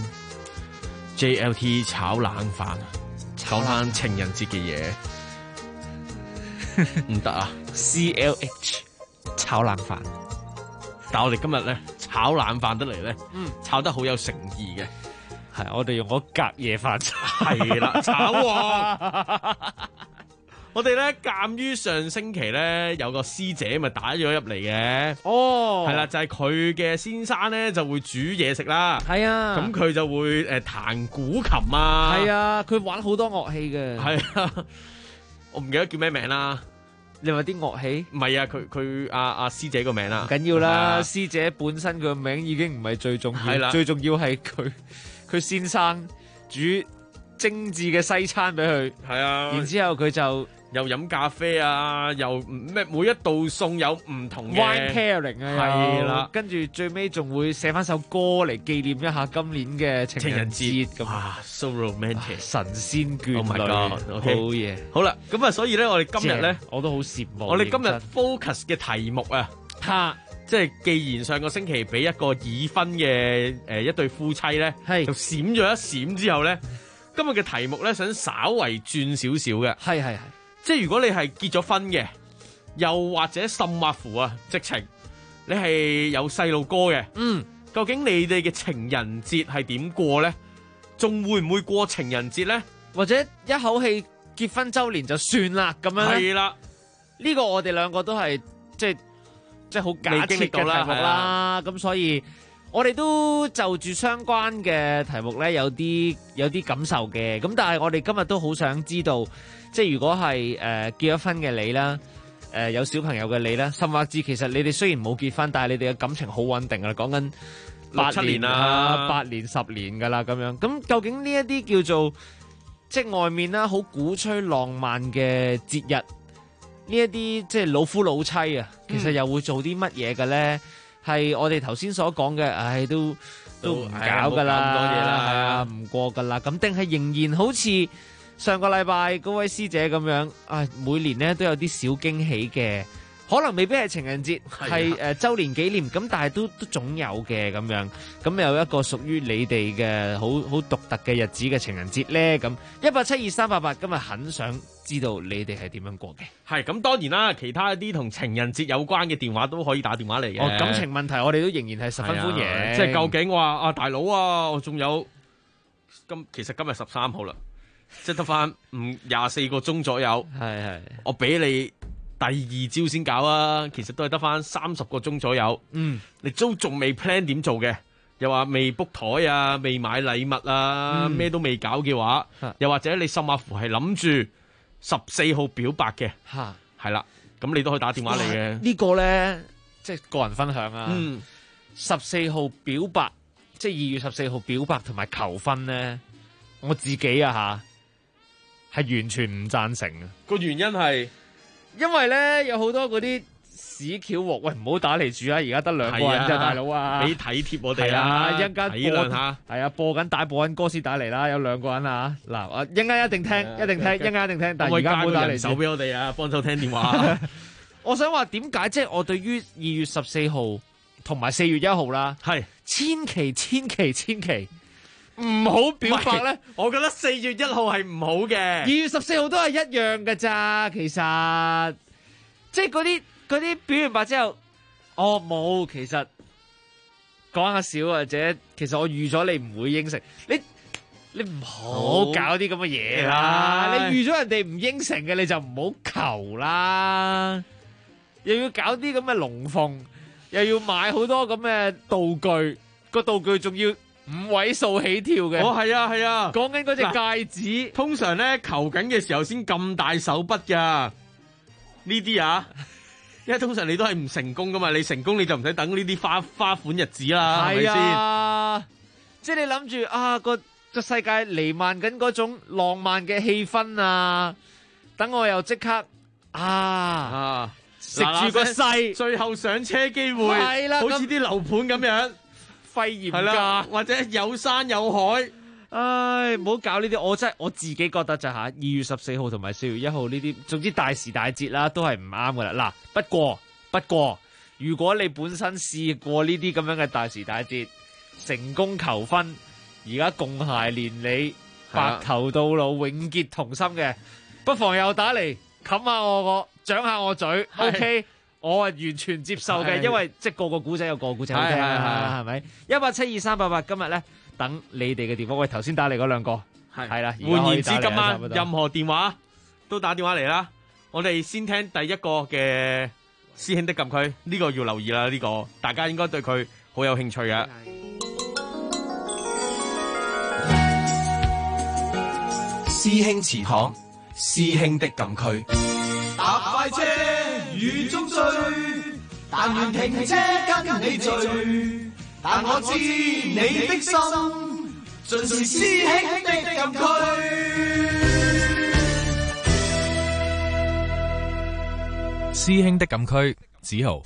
JLT 炒冷飯，講翻情人節嘅嘢，唔得啊 ！CLH 炒冷飯， 但我哋今日咧炒冷飯得嚟咧，炒得好有誠意嘅。 係，我哋用咗隔夜飯炒， 係啦，炒鑊。我哋咧，鑑於上星期咧有個師姐咪打咗入嚟嘅，係啦，就係佢嘅先生咧就會煮嘢食啦， 係啊， 咁佢就會彈古琴啊， 係啊，佢玩好多樂器嘅， 係啊，我唔記得叫咩名啦。 你話啲樂器？唔係啊，佢阿師姐個名啦， 唔緊要啦，師姐本身佢個名已經唔係最重要，最重要係佢先生煮精緻嘅西餐俾佢， 係啊， 然之後佢就又飲咖啡啊，又咩每一道餸有唔同嘅 wine pairing 啊， 係啦， 跟住最尾仲會寫翻首歌嚟紀念一下今年嘅情人節咁啊 ，so romantic， 神仙眷侶 ，Oh my God，OK， 好嘢， 好啦，咁啊，所以咧，我哋今日咧， 我都好羨慕， 我哋今日 focus 嘅題目啊，即係既然上個星期俾一個已婚嘅一對夫妻咧，就閃咗一閃之後咧，今日嘅題目咧想稍為轉少少嘅， 係， 即係如果你係結咗婚嘅，又或者甚或乎啊，直情你係有細路哥嘅，究竟你哋嘅情人節係點過咧？仲會唔會過情人節咧？ 或者一口氣結婚週年就算啦咁樣咧？ 係啦， 呢個我哋兩個都係即係好假設嘅題目啦，咁所以我哋都就住相關嘅題目咧有啲感受嘅，咁但係我哋今日都好想知道，即係如果係結咗婚嘅你啦，有小朋友嘅你啦，甚或至其實你哋雖然冇結婚，但係你哋嘅感情好穩定啦，講緊8年啦，8年10年噶啦咁樣，咁究竟呢一啲叫做即係外面啦好鼓吹浪漫嘅節日，呢一啲即係老夫老妻啊，其實又會做啲乜嘢嘅咧？係我哋頭先所講嘅，都唔搞噶啦，咁多嘢啦，係啊，唔過噶啦。咁定係仍然好似上個禮拜嗰位師姐咁樣，每年咧都有啲小驚喜嘅，可能未必係情人節，係週年紀念，咁但係都總有嘅咁樣。咁有一個屬於你哋嘅好獨特嘅日子嘅情人節咧，咁1872388今日很想知道你哋係點樣過嘅。 係咁，當然啦，其他一啲同情人節有關嘅電話都可以打電話嚟嘅。 感情問題我哋都仍然係十分歡迎。 即係究竟話大佬啊，我仲有其實今日13號啦，即係得翻24個鐘左右。 係， 我俾你第二朝先搞啊，其實都係得翻30個鐘左右。你都仲未 plan 點做嘅，又話未 book 台啊，未買禮物啊，咩都未搞嘅話，又或者你甚或乎係諗住14號表白嘅，係啦，咁你都可以打電話嚟嘅。 呢個咧，即係個人分享啊。14號表白，即係2月14號表白同埋求婚咧，我自己啊係完全唔贊成啊。 個原因係因為咧有好多嗰啲屎橋鑊，喂，唔好打嚟住啊！而家得2個人啫，大佬啊， 俾體貼我哋啊， 一陣間體諒下， 係啊，播緊歌先打嚟啦，有2個人啊，嗱，我一陣間一定聽，一陣間一定聽，但係而家唔好打嚟， 手俾我哋啊，幫手聽電話。 我想話點解即係我對於2月14號同埋4月1號啦， 係千祈唔好表白咧。 我覺得4月1號係唔好嘅， 2月14號都係一樣㗎咋，其實即係嗰啲表完白之後，冇，其實講下笑，或者其實我預咗你唔會應承，你唔好搞啲咁嘅嘢啦，你預咗人哋唔應承嘅你就唔好求啦。 又要搞啲咁嘅龍鳳，又要買好多咁嘅道具，個道具仲要5位數起跳嘅。 哦，係啊，係啊， 講緊嗰隻戒指， 通常咧求緊嘅時候先咁大手筆噶，呢啲啊，因為通常你都係唔成功噶嘛，你成功你就唔使等呢啲花款日子啦，係咪先？ 即係你諗住啊個世界彌漫緊嗰種浪漫嘅氣氛啊，等我又即刻食住個勢， 最後上車機會係啦， 好似啲樓盤咁樣， 肺炎係啦，或者有山有海。 唉，唔好搞呢啲，我自己覺得就2月14號同埋4月1號呢啲，總之大時大節啦，都係唔啱噶啦。嗱，不過，如果你本身試過呢啲咁樣嘅大時大節，成功求婚，而家共諧連理，白頭到老，永結同心嘅，不妨又打嚟冚下我掌下我嘴 ，OK， 我係完全接受嘅，因為即係個個古仔有個個古仔好聽啊，係咪？1872388，今日咧等你哋嘅電話。喂，頭先打嚟嗰兩個係啦， 換言之，今晚任何電話都打電話嚟啦。我哋先聽第一個嘅師兄的禁區，呢個要留意啦，呢個大家應該對佢好有興趣嘅。 師兄祠堂，師兄的禁區。搭快車雨中追，但願停車跟你聚。但我知你的心，盡是師兄的禁區。 師兄的禁區，子豪。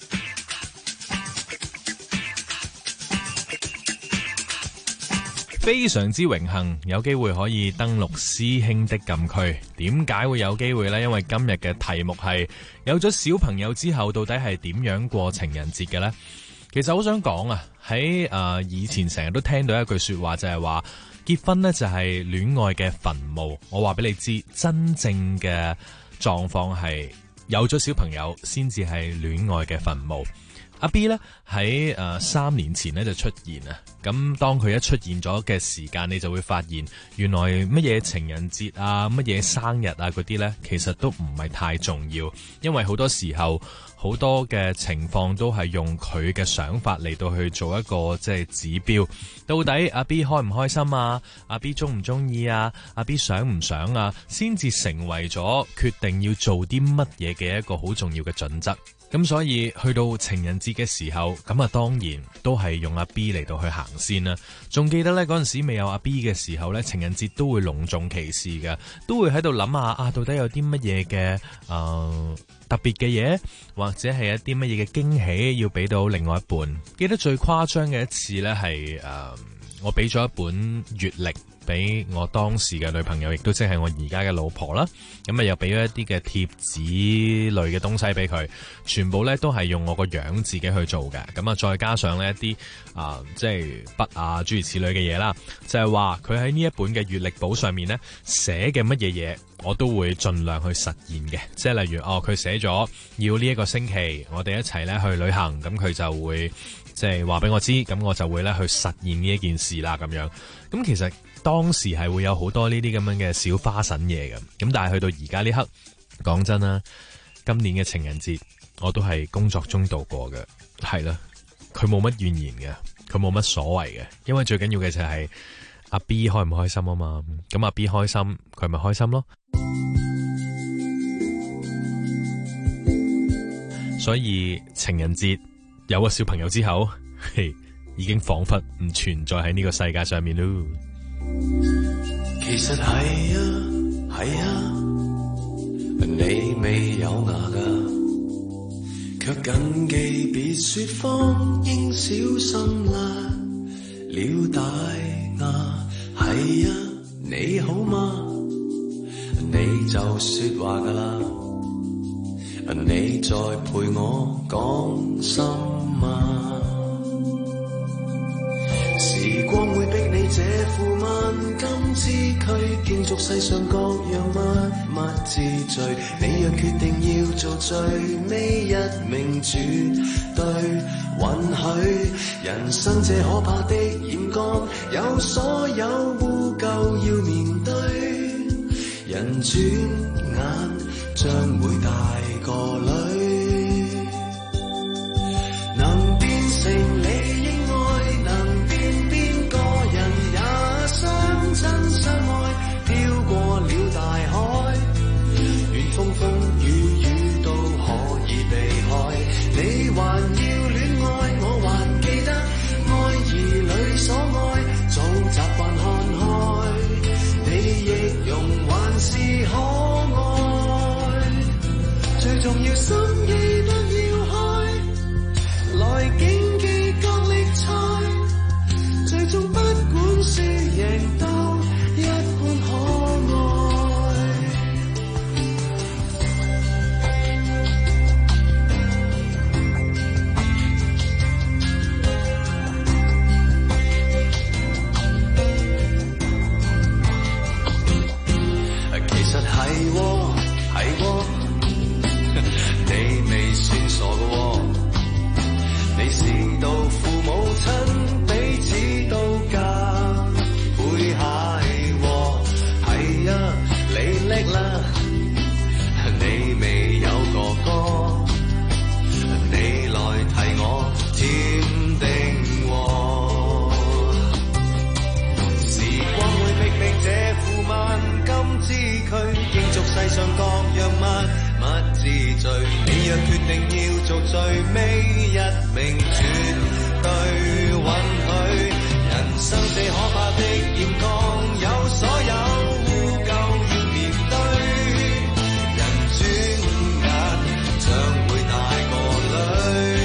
非常之榮幸有機會可以登陸師兄的禁區。點解會有機會呢？因為今日嘅題目係有咗小朋友之後到底係點樣過情人節嘅呢？其實好想講啊，喺以前成日都聽到一句說話，就係話結婚呢就係戀愛嘅墳墓。我話俾你知，真正嘅狀況係有咗小朋友先至係戀愛嘅墳墓。阿 B 咧喺3年前咧就出現啊，咁當佢一出現咗嘅時間，你就會發現原來乜嘢情人節啊、乜嘢生日啊嗰啲咧，其實都唔係太重要，因為好多時候好多嘅情況都係用佢嘅想法嚟到去做一個即係指標，到底阿 B 開唔開心啊？阿 B 中唔中意啊？阿 B 想唔想啊？先至成為咗決定要做啲乜嘢嘅一個好重要嘅準則。咁所以去到情人節嘅時候，咁啊當然都係用阿 B 嚟到去行先啦。仲記得呢嗰陣時未有阿 B 嘅時候呢，情人節都會隆重其事嘅，都會喺度諗下啊，到底有啲乜嘢嘅特別嘅嘢，或者係一啲乜嘢嘅驚喜要俾到另外一半。記得最誇張嘅一次呢係我俾咗一本月曆俾我當時嘅女朋友，亦都即係我而家嘅老婆啦。咁啊又俾咗一啲嘅貼紙類嘅東西俾佢，全部咧都係用我個樣自己去做嘅。咁啊再加上呢一啲即係筆啊諸如此類嘅嘢啦，就係話佢喺呢一本嘅月曆簿上面咧寫嘅乜嘢嘢，我都會盡量去實現嘅。即係例如佢寫咗要呢一個星期我哋一齊咧去旅行，咁佢就會即係話俾我知，咁我就會咧去實現呢一件事啦咁樣。咁其實當時係會有好多呢啲咁樣嘅小花神嘢嘅，咁但係去到而家呢刻，講真啦，今年嘅情人節我都係工作中度過嘅，係啦，佢冇乜怨言嘅，佢冇乜所謂嘅，因為最緊要嘅就係阿 B 開唔開心啊嘛，咁阿 B 開心，佢咪開心咯。所以情人節有個小朋友之後，已經仿佛唔存在喺呢個世界上面咯。 其實係啊，係啊，你未有牙㗎，卻謹記別說謊，應小心啦，了大牙。係啊，你好嗎？你就說話㗎啦，你再陪我講心啊。時光會逼你這副萬金之軀，競逐世上各樣乜乜之最。你若決定要做最尾一名，絕對允許。人生這可怕的染缸，有所有污垢要面對。人轉眼將會大個女。 容還是可愛，最重要心記得要開，來競技角力賽，最終不管輸贏都一般可愛。其實係喎，你未算傻㗎喎，你試到父母親彼此都加倍係喎，係啊，你叻啦，你未有哥哥，你來替我添丁喎，時光會逼迫這副萬金之軀，競逐世上各樣物之最，你若決定要做最尾一名，絕對允許。人生這可怕的嚴抗，有所有污垢要面對，人轉眼將會大個女，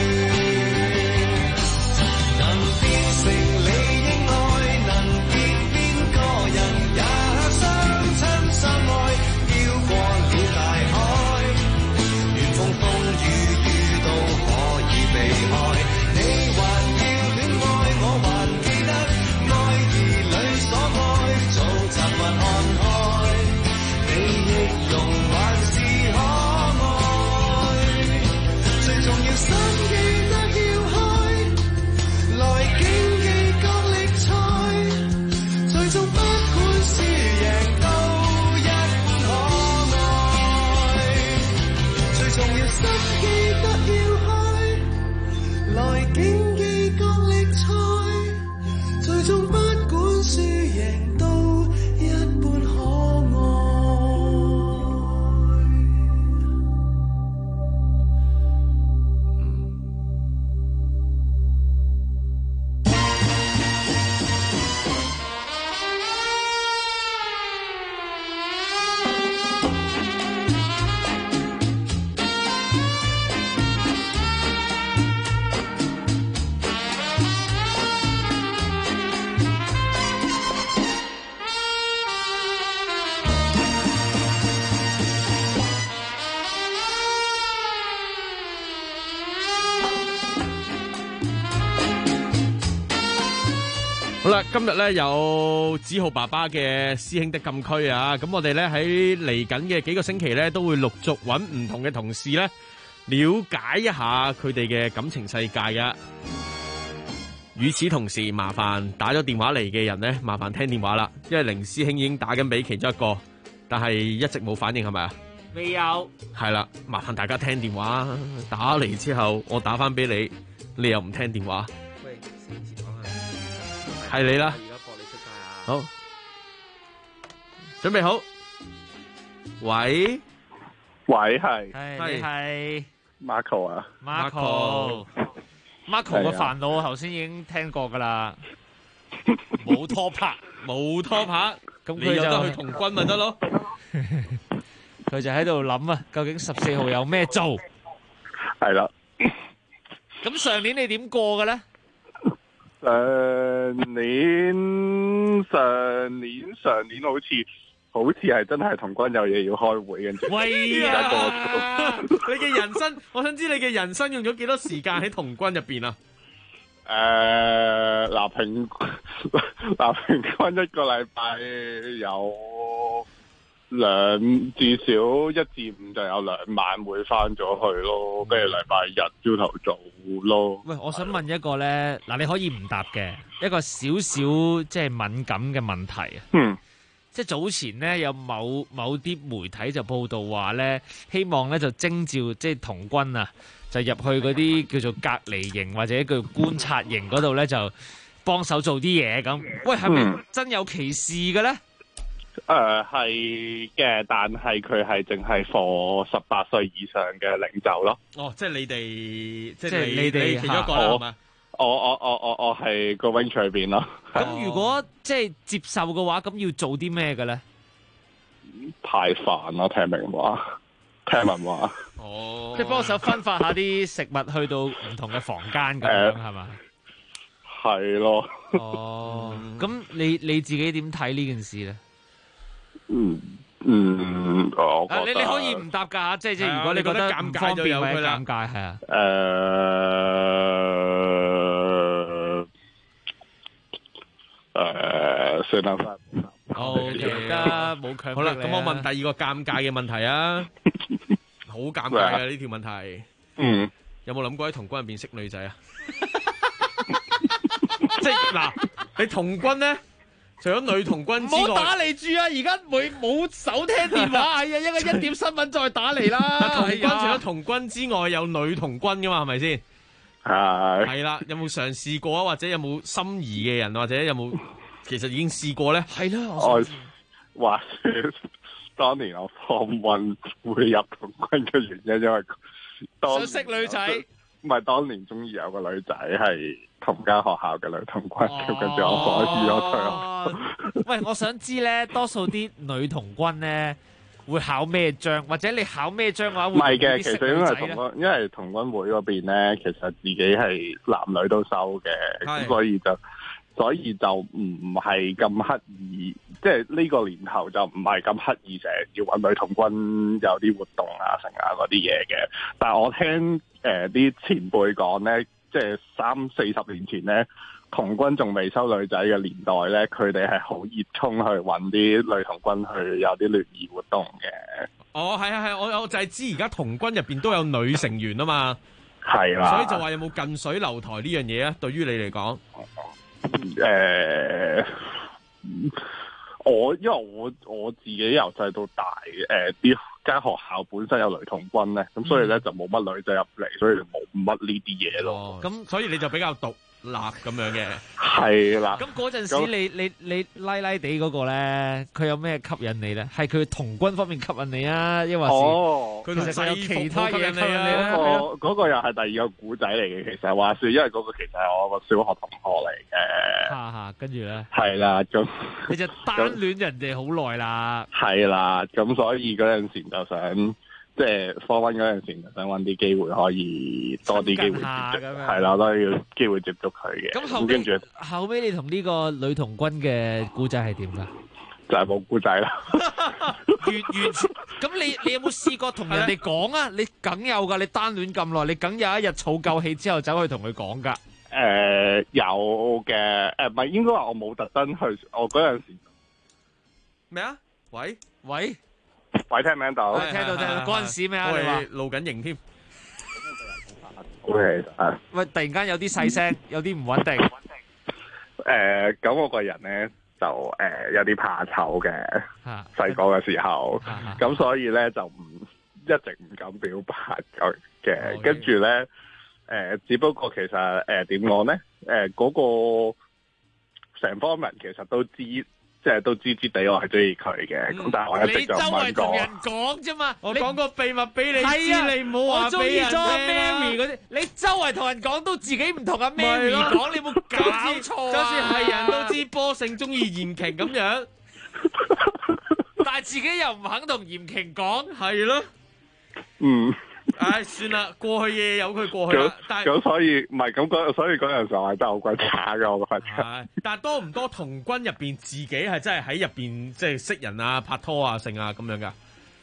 能變成你應愛，能見邊個人也相親相愛，飄過了大海，緣風風雨雨都可以避開，你還要戀愛，我還記得愛兒女所愛，早習慣看開，你亦容還是可愛，最重要心記得要開，來競技角力賽，最終不管輸贏都一般可愛，最重要心記得要開，來競技角力賽，最終不管輸贏都一般可愛。 好啦，今日咧有梓浩爸爸嘅師兄的禁區啊，咁我哋咧喺嚟緊嘅幾個星期咧都會陸續揾唔同嘅同事咧了解一下佢哋嘅感情世界噶。與此同時，麻煩打咗電話嚟嘅人咧，麻煩聽電話啦，因為凌師兄已經打緊俾其中一個，但係一直冇反應，係咪啊？ 未有。 係啦，麻煩大家聽電話，打嚟之後我打翻俾你，你又唔聽電話。係你啦，而家播你出街啊！好，準備好。喂， 係 Marco 啊 ，Marco 嘅煩惱我頭先已經聽過噶啦，冇拖拍， 咁佢有得去童軍咪得咯。 佢就喺度諗啊，究竟14號有咩做？ 係啦。 咁上年你點過嘅咧？ 上年好似係真係童軍有嘢要開會，跟住喂呀！你嘅人生，我想知你嘅人生用咗幾多時間喺童軍入邊啊？ 平均一個禮拜有至少1至5就有2晚會翻咗去咯，跟住禮拜日朝頭早咯。 喂，我想問一個咧，嗱，你可以唔答嘅一個少少即係敏感嘅問題啊。即係早前咧有某啲媒體就報道話咧，希望咧就徵召即係童軍啊，就入去嗰啲叫做隔離營或者叫觀察營嗰度咧，就幫手做啲嘢咁。喂，係咪真有其事嘅咧？ 係嘅，但係佢係淨係 for 18歲以上嘅領袖咯。 哦，即係你哋，即係你哋其中一個啦，係嘛？ 我係個 wing 裏邊咯。 咁如果即係接受嘅話，咁要做啲咩嘅咧？ 派飯咯，聽聞話。 哦，即係幫手分發下啲食物去到唔同嘅房間咁樣係嘛？ 係咯。 哦，咁你自己點睇呢件事咧？ 我覺得你可以唔答㗎，即係如果你覺得唔方便或者尷尬係啊。 算啦。 OK，得冇強迫你啊。 好啦，咁我問第二個尷尬嘅問題啊，好尷尬嘅呢條問題。有冇諗過喺童軍入邊識女仔啊？即係嗱，你童軍咧，除咗女童軍之外， 唔好打嚟住啊！而家冇手聽電話，係啊，一個1點新聞再打嚟啦。 童軍除咗童軍之外，有女童軍噶嘛？係咪先？係啦，有冇嘗試過啊？或者有冇心儀嘅人，或者有冇其實已經試過咧？ 係啦， 我話說當年我form 1會入童軍嘅原因，因為想識女仔。 唔係當年中意有個女仔係同間學校嘅女童軍，跟住我可以咗佢。 喂，我想知咧，多數啲女童軍咧會考咩章，或者你考咩章嘅話， 唔係嘅，其實因為童軍會嗰邊咧，其實自己係男女都收嘅，咁所以就唔係咁刻意，即係呢個年頭就唔係咁刻意成日要揾女童軍有啲活動啊、成啊嗰啲嘢嘅。但係我聽啲前輩講咧，即係30-40年前咧，童軍仲未收女仔嘅年代咧，佢哋係好熱衷去揾啲女童軍去有啲聯誼活動嘅。 哦，係，我就係知而家童軍入邊都有女成員啊嘛。 係啦， 所以就話有冇近水樓台呢樣嘢啊？對於你嚟講？因為我自己由細到大，啲間學校本身有女童軍咧，咁所以咧就冇乜女仔入嚟，所以就冇乜呢啲嘢咯。 咁所以你就比較獨立咁樣嘅。 係啦。 咁嗰陣時你拉地嗰個咧，佢有咩吸引你咧？係佢童軍方面吸引你啊，抑或是佢其實有其他嘢吸引你啊？ 嗰個又係第二個古仔嚟嘅，其實話說，因為嗰個其實係我個小學同學嚟嘅。 跟住咧。係啦，咁你就單戀人哋好耐啦。 係啦，咁所以嗰陣時就想，即係form 1嗰陣時就想揾啲機會可以多啲機會接觸，係啦，都要機會接觸佢嘅。 咁跟住後尾你同呢個女童軍嘅故仔係點㗎？ 就係冇故仔啦。 完全咁你有冇試過同人哋講啊？你梗有㗎，你單戀咁耐，你梗有一日儲夠氣之後走去同佢講㗎。 有嘅，唔係應該話我冇特登去，我嗰陣時咩啊？喂， 聽唔聽到？ 聽到嗰陣時咩啊？你話露緊營添。 OK， 喂，突然間有啲細聲，有啲唔穩定。 咁我個人咧就有啲怕醜嘅，細個嘅時候，咁所以咧就一直唔敢表白嘅，跟住咧只不過其實點講咧？嗰個成方人其實都知。即係都知地我係中意佢嘅，咁但係我一直就唔問過。你周圍同人講啫嘛， 我講個秘密俾你知，你唔好話俾人聽。我中意咗 Mary 嗰啲，你周圍同人講都自己唔同阿 Mary 講，你冇搞錯啊！ 就算係人都知波勝中意嚴瓊咁樣， 但係自己又唔肯同嚴瓊講， 係咯。唉，算啦，過去嘢由佢過去啦。 咁所以唔係咁所以嗰陣時候係真係好鬼差㗎，我覺得。 但係多唔多童軍入邊自己係真係喺入邊即係識人啊、拍拖啊、剩啊咁樣㗎？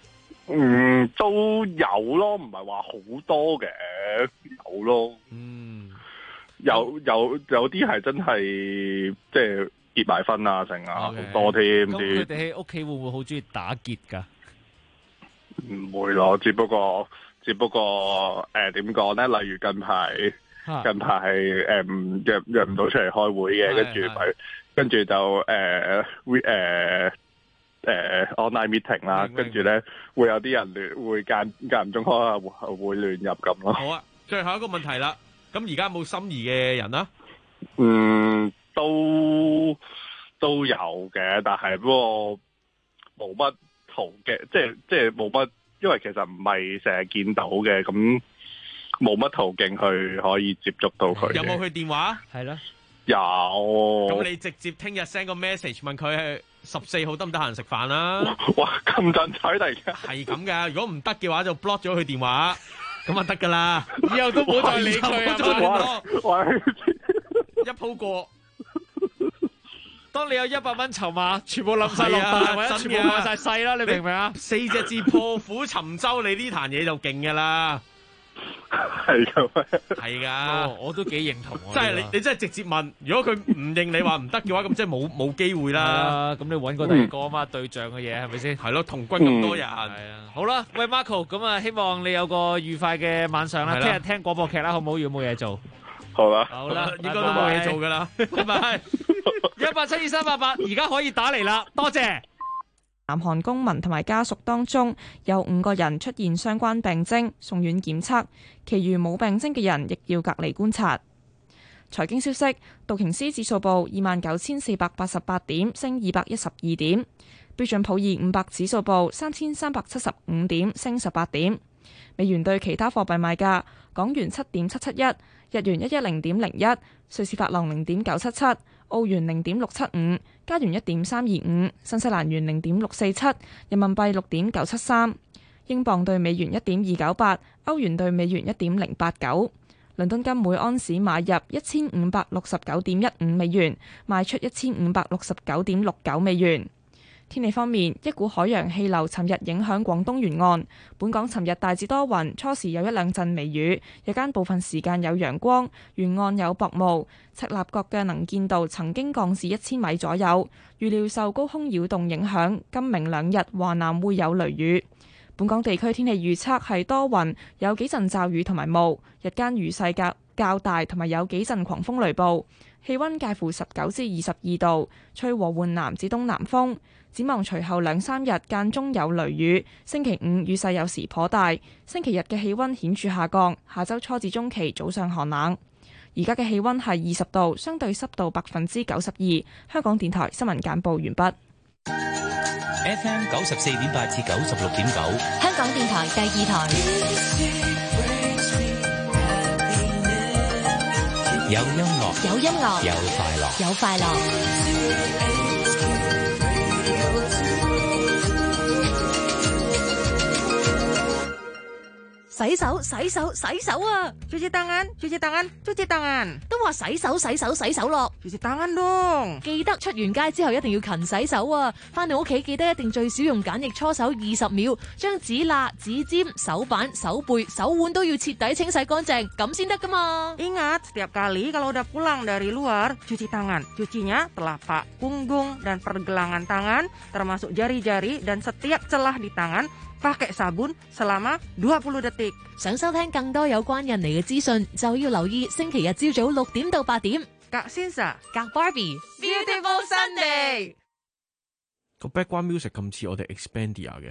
都有咯，唔係話好多嘅，有咯。有啲係真係即係結埋婚啊、剩啊好多添。 咁佢哋喺屋企會唔會好中意打劫㗎？ 唔會咯，只不過點講咧？例如近排約唔到出嚟開會嘅，跟住就online meeting 啦，跟住咧會有啲人會間唔中開下會亂入咁咯。 好啊，最後一個問題啦，咁而家有冇心儀嘅人啊？ 都有嘅，但係不過冇乜途徑，即係冇乜。因為其實唔係成日見到嘅，咁冇乜途徑去可以接觸到佢。 有冇佢電話？ 係咯， 有。 咁你直接聽日 send 個 message 問佢 14號得唔得閒食飯啦？ 哇，咁盡彩嚟嘅， 係咁噶。如果唔得嘅話，就 block 咗佢電話，咁啊得噶啦。 以後都唔好再理佢啊！ 一鋪過。 當你有100蚊籌碼，全部冧晒落大，或者全部賣晒細啦，你明唔明啊 ？4隻字破釜沉舟，你呢壇嘢就勁噶啦。 係咁， 係噶， 我都幾認同。 即係你真係直接問，如果佢唔認你話唔得嘅話，咁即係冇機會啦。 咁你揾個第二個啊嘛，對象嘅嘢係咪先？ 係咯，同軍咁多人。係啊，好啦，喂 Marco， 咁啊，希望你有個愉快嘅晚上啦。聽日聽廣播劇啦，好唔好？如果冇嘢做， 好啦， 好啦， 應該都冇嘢做噶啦。拜拜。 172-388，而家可以打嚟啦，多謝。 南韓公民同埋家屬當中有5個人出現相關病徵，送院檢測，其餘冇病徵嘅人亦要隔離觀察。財經消息，道瓊斯指數報29,488點，升212點；標準普爾500指數報3,375點，升18點。美元對其他貨幣賣價：港元7.771，日元110.01，瑞士法郎0.977。澳元0.675，加元1.325，新西蘭元0.647，人民幣6.973，英鎊對美元1.298，歐元對美元1.089。倫敦金每安士買入1569.15美元，賣出1569.69美元。天氣方面，一股海洋氣流尋日影響廣東沿岸，本港尋日大致多雲，初時有1兩陣微雨，日間部分時間有陽光，沿岸有薄霧。赤鱲角嘅能見度曾經降至1000米左右。預料受高空擾動影響，今明2日華南會有雷雨。本港地區天氣預測係多雲，有幾陣驟雨同埋霧，日間雨勢較大，同埋有幾陣狂風雷暴。氣溫介乎19至22度，吹和緩南至東南風。展望隨後2-3日間中有雷雨，星期5雨勢有時頗大，星期日嘅氣溫顯著下降，下周初至中期早上寒冷。而家嘅氣溫係20度，相對濕度92%。香港電台新聞簡報完畢。 FM 94.8至96.9， 香港電台第2台。 有音樂， 有音樂， 有快樂， 有快樂。洗手啊！ Cuci tangan, cuci tangan, cuci tangan。 都話洗手咯。 Cuci tangan dong。 記得出完街之後一定要勤洗手啊！返到屋企記得一定最少用梘液搓手20秒，將紙罅、指尖、手板、手背、手腕都要徹底清洗乾淨，咁先得噶嘛。 Ingat, setiap kali kalau udah pulang dari luar, cuci tangan. Cucinya telapak, punggung, dan pergelangan tangan, termasuk jari-jari dan setiap celah di tangan.pakai sabun selama 20 detik。 想收聽更多有關印尼嘅資訊，就要留意星期日朝早6點到8點。 Kak Sinsa， Kak Barbie，Beautiful Sunday。 個 background music 咁似我哋 Expandia 嘅。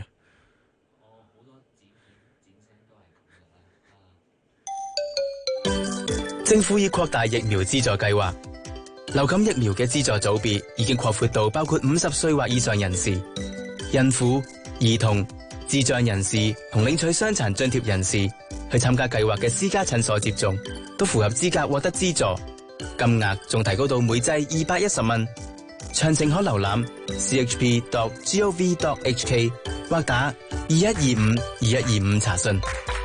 政府已擴大疫苗資助計劃，流感疫苗嘅資助組別已經擴闊到包括50歲或以上人士、孕婦、兒童、智障人士同領取傷殘津貼人士去參加計劃嘅私家診所接種，都符合資格獲得資助，金額仲提高到每劑210蚊。詳情可瀏覽 chp.gov.hk 或打2125-2125查詢。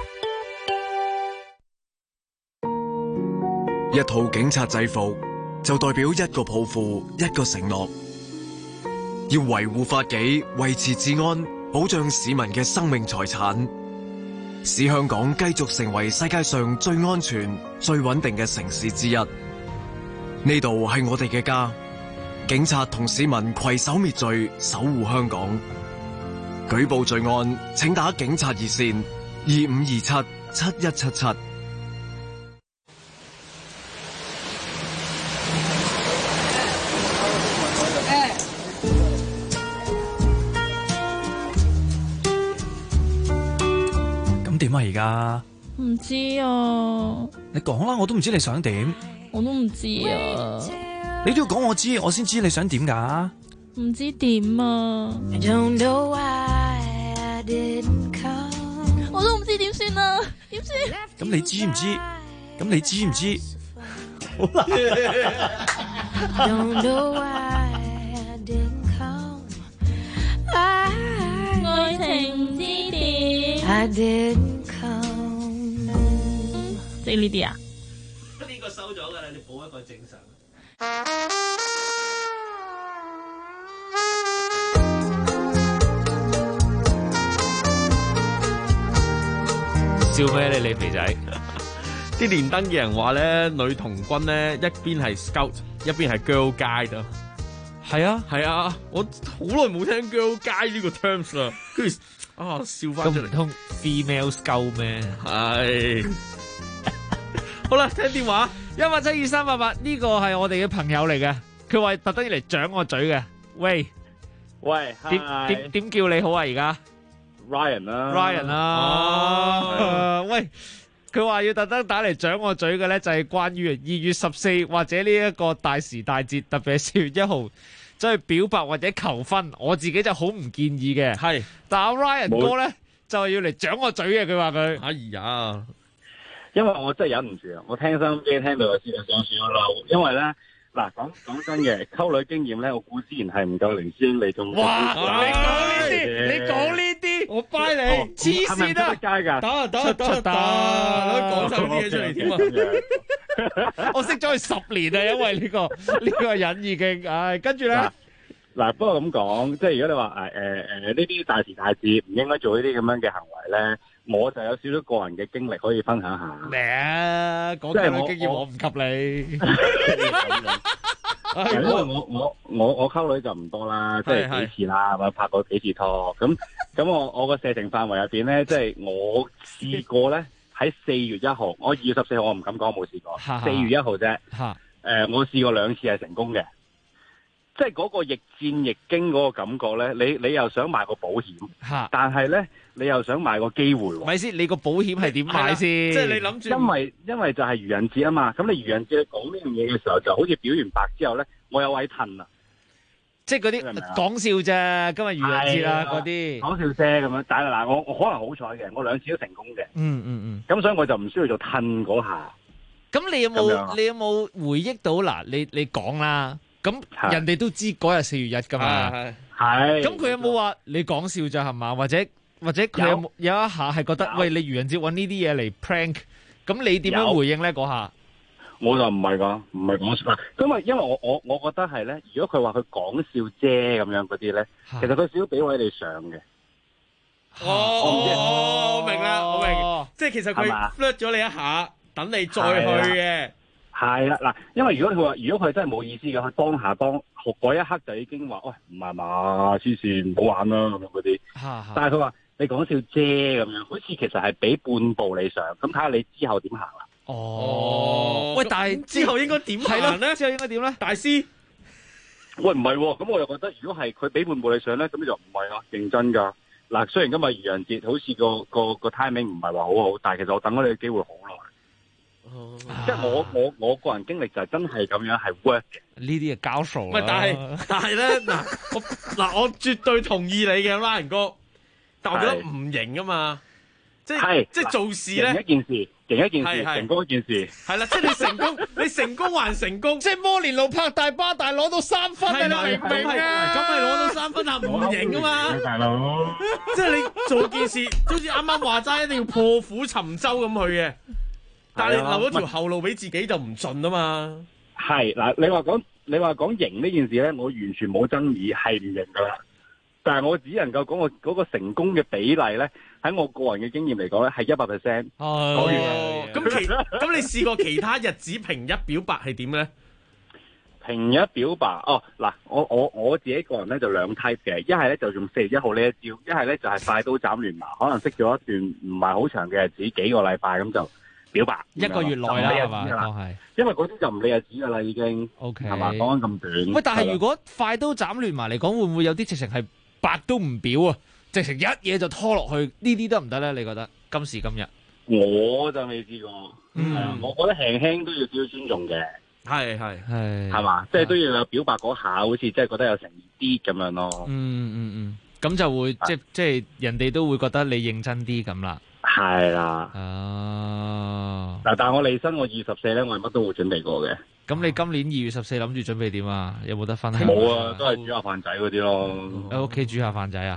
一套警察制服就代表一個抱負，一個承諾，要維護法紀，維持治安，保障市民嘅生命財產，使香港繼續成為世界上最安全、最穩定嘅城市之一。呢度係我哋嘅家，警察同市民攜手滅罪，守護香港。舉報罪案，請打警察熱線2527-7177。 點啊而家？ 唔知啊。 你講啦，我都唔知你想點。 我都唔知啊。 你都要講我知，我先知你想點噶。 唔知點啊。我都唔知點算啊，點算？ 咁你知唔知？咁你知唔知？好啦。 即係呢啲啊？ 呢個收咗㗎啦，你補一個正常。笑咩你肥仔？ 啲連登嘅人話咧，女童軍咧一邊係 scout， 一邊係 girl guide 啊。 係啊， 係啊，我好耐冇聽 girl guide 呢個 terms 啦。跟住啊，笑翻出嚟， 唔通 female scout 咩？ 係。好啦，聽電話 1872388，呢個係我哋嘅朋友嚟嘅，佢話特登要嚟掌我嘴嘅。喂，點叫你好啊？而家 Ryan 啦 ，Ryan 啦，喂，佢話要特登打嚟掌我嘴嘅咧，就係關於2月14或者呢一個大時大節，特別係4月1號，走去表白或者求婚，我自己就好唔建議嘅。 係， 但阿 Ryan 哥咧就係要嚟掌我嘴嘅，佢話佢。 哎呀！因為我真係忍唔住啊！我聽收音機聽到我先想算我嬲，因為咧嗱講真嘅溝女經驗咧，我估之前係唔夠林師兄你咁。 哇！你講呢啲，我拜你黐線啊！ 街㗎， 打，講晒啲嘢出嚟添啊！ 我識咗佢10年啊，因為呢個人已經，跟住咧嗱，不過咁講，即係如果你話呢啲大時大節唔應該做呢啲咁樣嘅行為咧。我就有少少個人嘅經歷可以分享下。 講緊嘅經驗我唔及你。 因為我溝女就唔多啦，即係幾次啦，咁拍過幾次拖。咁我個射程範圍入邊咧，即係我試過咧喺4月1號，我2月14號我唔敢講冇試過，4月1號啫。我試過2次係成功嘅。即係嗰個逆戰逆經嗰個感覺咧，你又想買個保險，但係咧你又想買個機會。 咪先，你個保險係點買先？ 即係你諗住，因為就係愚人節啊嘛。咁你愚人節你講呢樣嘢嘅時候，就好似表完白之後咧，我有位褪啦。 即係嗰啲講笑啫，今日愚人節啦嗰啲講笑啫咁樣。但係嗱，我可能好彩嘅，我2次都成功嘅。咁所以我就唔需要做褪嗰下。 咁你有冇回憶到嗱？你講啦。咁人哋都知嗰日4月1噶嘛， 係。 咁佢有冇話你講笑咋係嘛？或者佢有一下係覺得，喂，你愚人節揾呢啲嘢嚟 prank， 咁你點樣回應咧？嗰下我就唔係㗎，唔係講笑啦。因為我覺得係咧，如果佢話佢講笑啫咁樣嗰啲咧，其實佢少俾位你上嘅。 我明啦，我明，即係其實佢 flirt 咗你一下，等你再去嘅。 係啦，嗱，因為如果佢真係冇意思嘅，佢當下嗰一刻就已經話，喂，唔係嘛，黐線，唔好玩啦咁樣嗰啲。但係佢話你講笑啫咁樣，好似其實係俾半步你上，咁睇下你之後點行啦。 喂，但係之後應該點行咧？之後應該點咧？ 大師，喂，唔係喎，咁我又覺得如果係佢俾半步你上咧，咁就唔係啦，認真㗎。嗱，雖然今日愚人節好似個 timing 唔係話好好，但係其實我等咗你嘅機會好耐。即係我個人經歷就係真係咁樣係 work 嘅， 呢啲係交數。 唔係，但係咧我絕對同意你嘅 Ryan 哥，但我覺得唔型啊嘛，即係做事咧， 贏一件事，成功一件事， 係啦，即係你成功還成功， 即係摩連奴拍大巴，但係攞到3分啊！你明唔明啊？ 咁係攞到3分啊，唔型啊嘛， 大佬， 即係你做件事，好似啱啱話齋，一定要破釜沉舟咁去嘅。但係你留咗條後路俾自己就唔盡啊嘛。 係嗱，你話講型呢件事咧，我完全冇爭議，係唔型噶啦。但係我只能夠講嗰個成功嘅比例咧，喺我個人嘅經驗嚟講咧，係100%。 咁你試過其他日子平一表白係點咧？ 平一表白嗱，我自己個人咧就2 type 嘅，一係咧就用4月1號呢一招，一係咧就係快刀斬亂麻，可能識咗一段唔係好長嘅日子，幾個禮拜咁就表白 1個月內啦，係嘛？ 因為嗰啲就唔理日子噶啦，已經 OK 係嘛？講緊咁短。 喂，但係如果快刀斬亂麻嚟講，會唔會有啲直情係白都唔表啊？直情一嘢就拖落去，呢啲得唔得咧？你覺得今時今日？ 我就未試過，我覺得輕輕都要少少尊重嘅，係嘛？即係都要有表白嗰下，好似即係覺得有誠意啲咁樣咯。 咁就會即係人哋都會覺得你認真啲咁啦。 係啦。但係我離身我2月14咧，我係乜都冇準備過嘅。 咁你今年2月14諗住準備點啊？有冇得分享？ 冇啊，都係煮下飯仔嗰啲咯。 喺屋企煮下飯仔啊？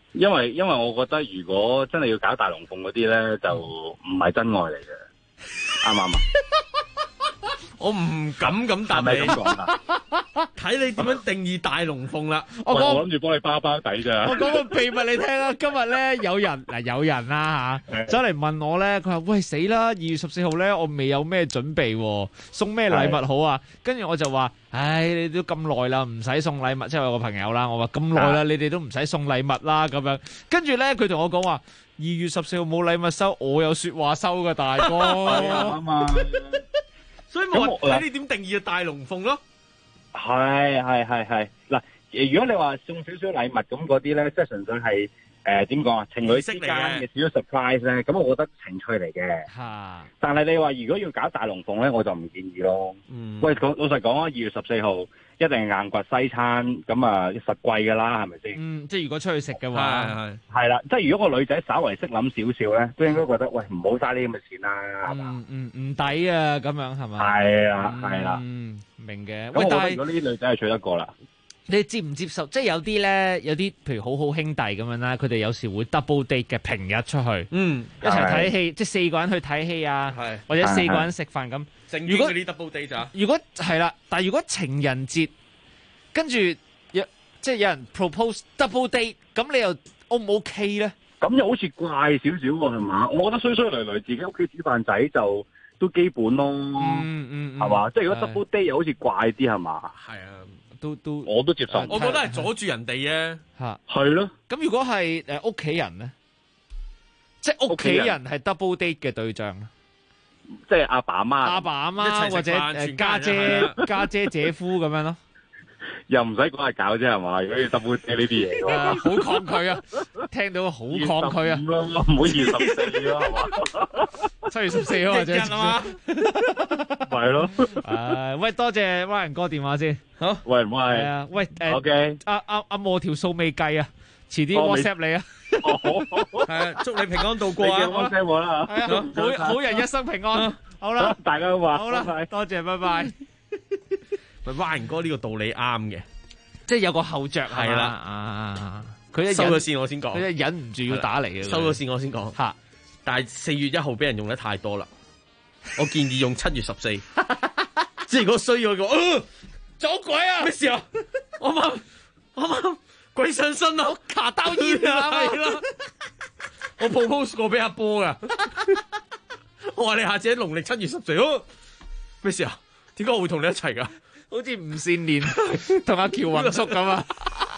因為我覺得如果真係要搞大龍鳳嗰啲咧，就唔係真愛嚟嘅，啱唔啱啊？ 我唔敢咁答你， 係咪咁講啊？ 睇你點樣定義大龍鳳啦。 我諗住幫你包包底咋。 我講個秘密你聽啊！今日咧有人啦嚇，走嚟問我咧，佢話：喂死啦！2月14號咧，我未有咩準備喎，送咩禮物好啊？跟住我就話：唉，你都咁耐啦，唔使送禮物。即係我個朋友啦，我話咁耐啦，你哋都唔使送禮物啦咁樣。跟住咧，佢同我講話：2月14號冇禮物收，我有説話收㗎大哥。 啱嘛。 所以我話睇你點定義大龍鳳咯。 係嗱，如果你話送少少禮物咁嗰啲咧，即係純粹係點講啊？情侶之間嘅少少 surprise 咧，咁我覺得情趣嚟嘅。 嚇！ 但係你話如果要搞大龍鳳咧，我就唔建議咯。喂，老實講啊，2月14號一定係硬掘西餐，咁啊實貴㗎啦，係咪先？ 即係如果出去食嘅話， 係啦，即係如果個女仔稍為識諗少少咧，都應該覺得喂唔好嘥呢咁嘅錢啦，係嘛？ 唔抵啊，咁樣係嘛？ 係啦， 明嘅。 咁我覺得如果呢啲女仔係娶得過啦。 你接唔接受？即係有啲咧，有啲譬如好好兄弟咁樣啦，佢哋有時會 double date 嘅，平日出去，一齊睇戲，即係4個人去睇戲啊，或者4個人食飯咁。 如果啲 double date 咋？ 如果係啦，但係如果情人節跟住即係有人 propose double date，咁你又 O 唔 OK 咧？ 咁又好似怪少少喎，係嘛？我覺得衰衰累累自己屋企煮飯仔就都基本咯，係嘛？即係如果 double date 又好似怪啲係嘛？ 係啊。 都我都接受， 我覺得係阻住人哋啫。 嚇， 係咯。 咁如果係屋企人咧，即係屋企人係 double date 嘅對象， 即係阿爸阿媽或者家姐姐夫咁樣咯。 又唔使講係搞啫係嘛？如果要 double date 呢啲嘢， 好抗拒啊！聽到好抗拒啊！ 唔好2月14咯，係嘛 ？7月14號或者係嘛？ 係咯。 喂，多謝灣人哥電話先。好， 喂， 係啊，喂 ，OK， 阿莫條數未計啊，遲啲 WhatsApp 你啊。 係啊，祝你平安度過啊 ！WhatsApp 我啦。 係啊，好人一生平安。好啦， 大家好啊。 好啦，多謝，拜拜。 喂，灣人哥呢個道理啱嘅， 即係有個後着係啦。佢一收咗線我先講， 佢一忍唔住要打嚟嘅。 收咗線我先講。嚇！但係4月1號俾人用得太多啦，我建議用7月14。即係如果需要嘅，走鬼啊！咩事啊？我啱鬼上身啊！ 卡刀煙啊！ 係啦，我 propose 過俾阿波噶，我話你下次喺農曆7月14，咩事啊？點解我會同你一齊噶？ 好似吳善年同阿喬雲叔咁啊！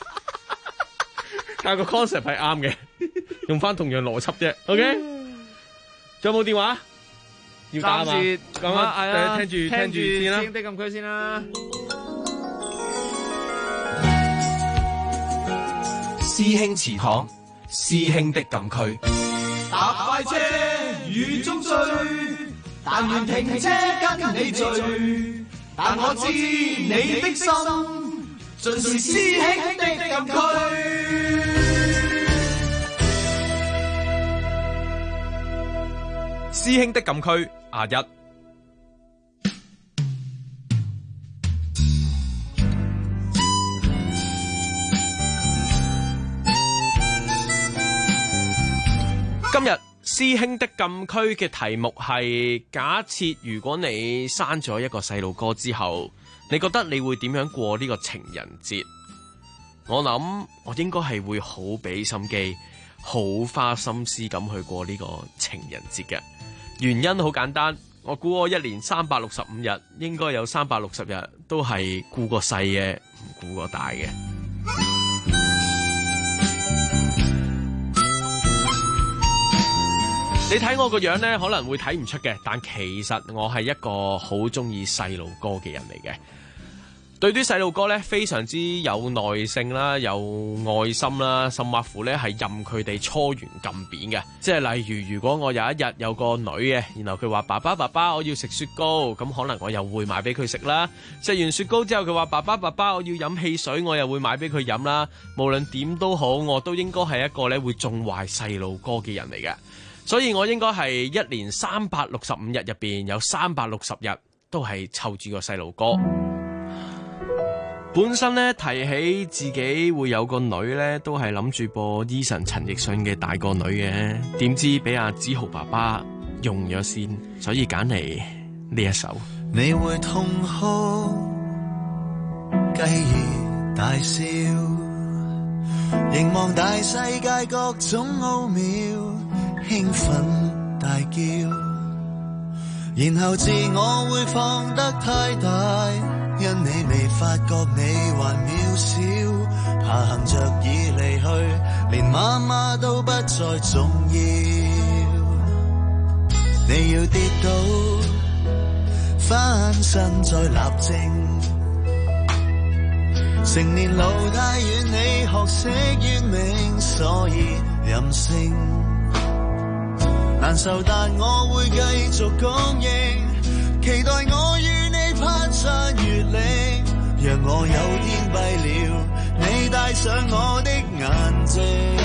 但係個 concept 係啱嘅，用翻同樣邏輯啫。OK，仲有冇電話？要打嘛？咁啊，聽住先啦。 師兄的禁區先啦。 師兄祠堂，師兄的禁區。 搭快車雨中追，但願停車跟你聚。但我知你的心，盡是師兄的禁區。 師兄的禁區1。今日師兄的禁區嘅題目係：假設如果你生咗一個細路哥之後，你覺得你會點樣過呢個情人節？我諗我應該係會好俾心機、好花心思咁去過呢個情人節嘅。原因好簡單，我估我1年365日，應該有360日都係顧個細嘅，唔顧個大嘅。你睇我個樣呢，可能會睇唔出嘅，但其實我係一個好中意細路哥嘅人嚟嘅。對啲細路哥呢，非常之有耐性啦，有愛心啦，甚或乎呢係任佢哋搓圓撳扁嘅。即係例如，如果我有一日有個女嘅，然後佢話爸爸，我要食雪糕，咁可能我又會買俾佢食啦。食完雪糕之後，佢話爸爸，我要飲汽水，我又會買俾佢飲啦。無論點都好，我都應該係一個呢會縱壞細路哥嘅人嚟嘅。所以我應該係1年365日入邊有360日都係湊住個細路哥。 本身咧提起自己會有個女咧，都係諗住播 Eason 陳奕迅嘅大個女嘅，點知俾阿梓豪爸爸用咗先，所以揀嚟呢一首。 你會痛哭，繼而大笑，凝望大世界各種奧妙，興奮大叫，然後自我會放得太大，因你未發覺你還渺小，爬行着已離去，連媽媽都不再重要。你要跌倒，翻身再立正，成年路太遠，你學識怨命，所以任性。難受但我會繼續講應，期待我與你攀山越嶺，讓我有天閉了，你戴上我的眼睛。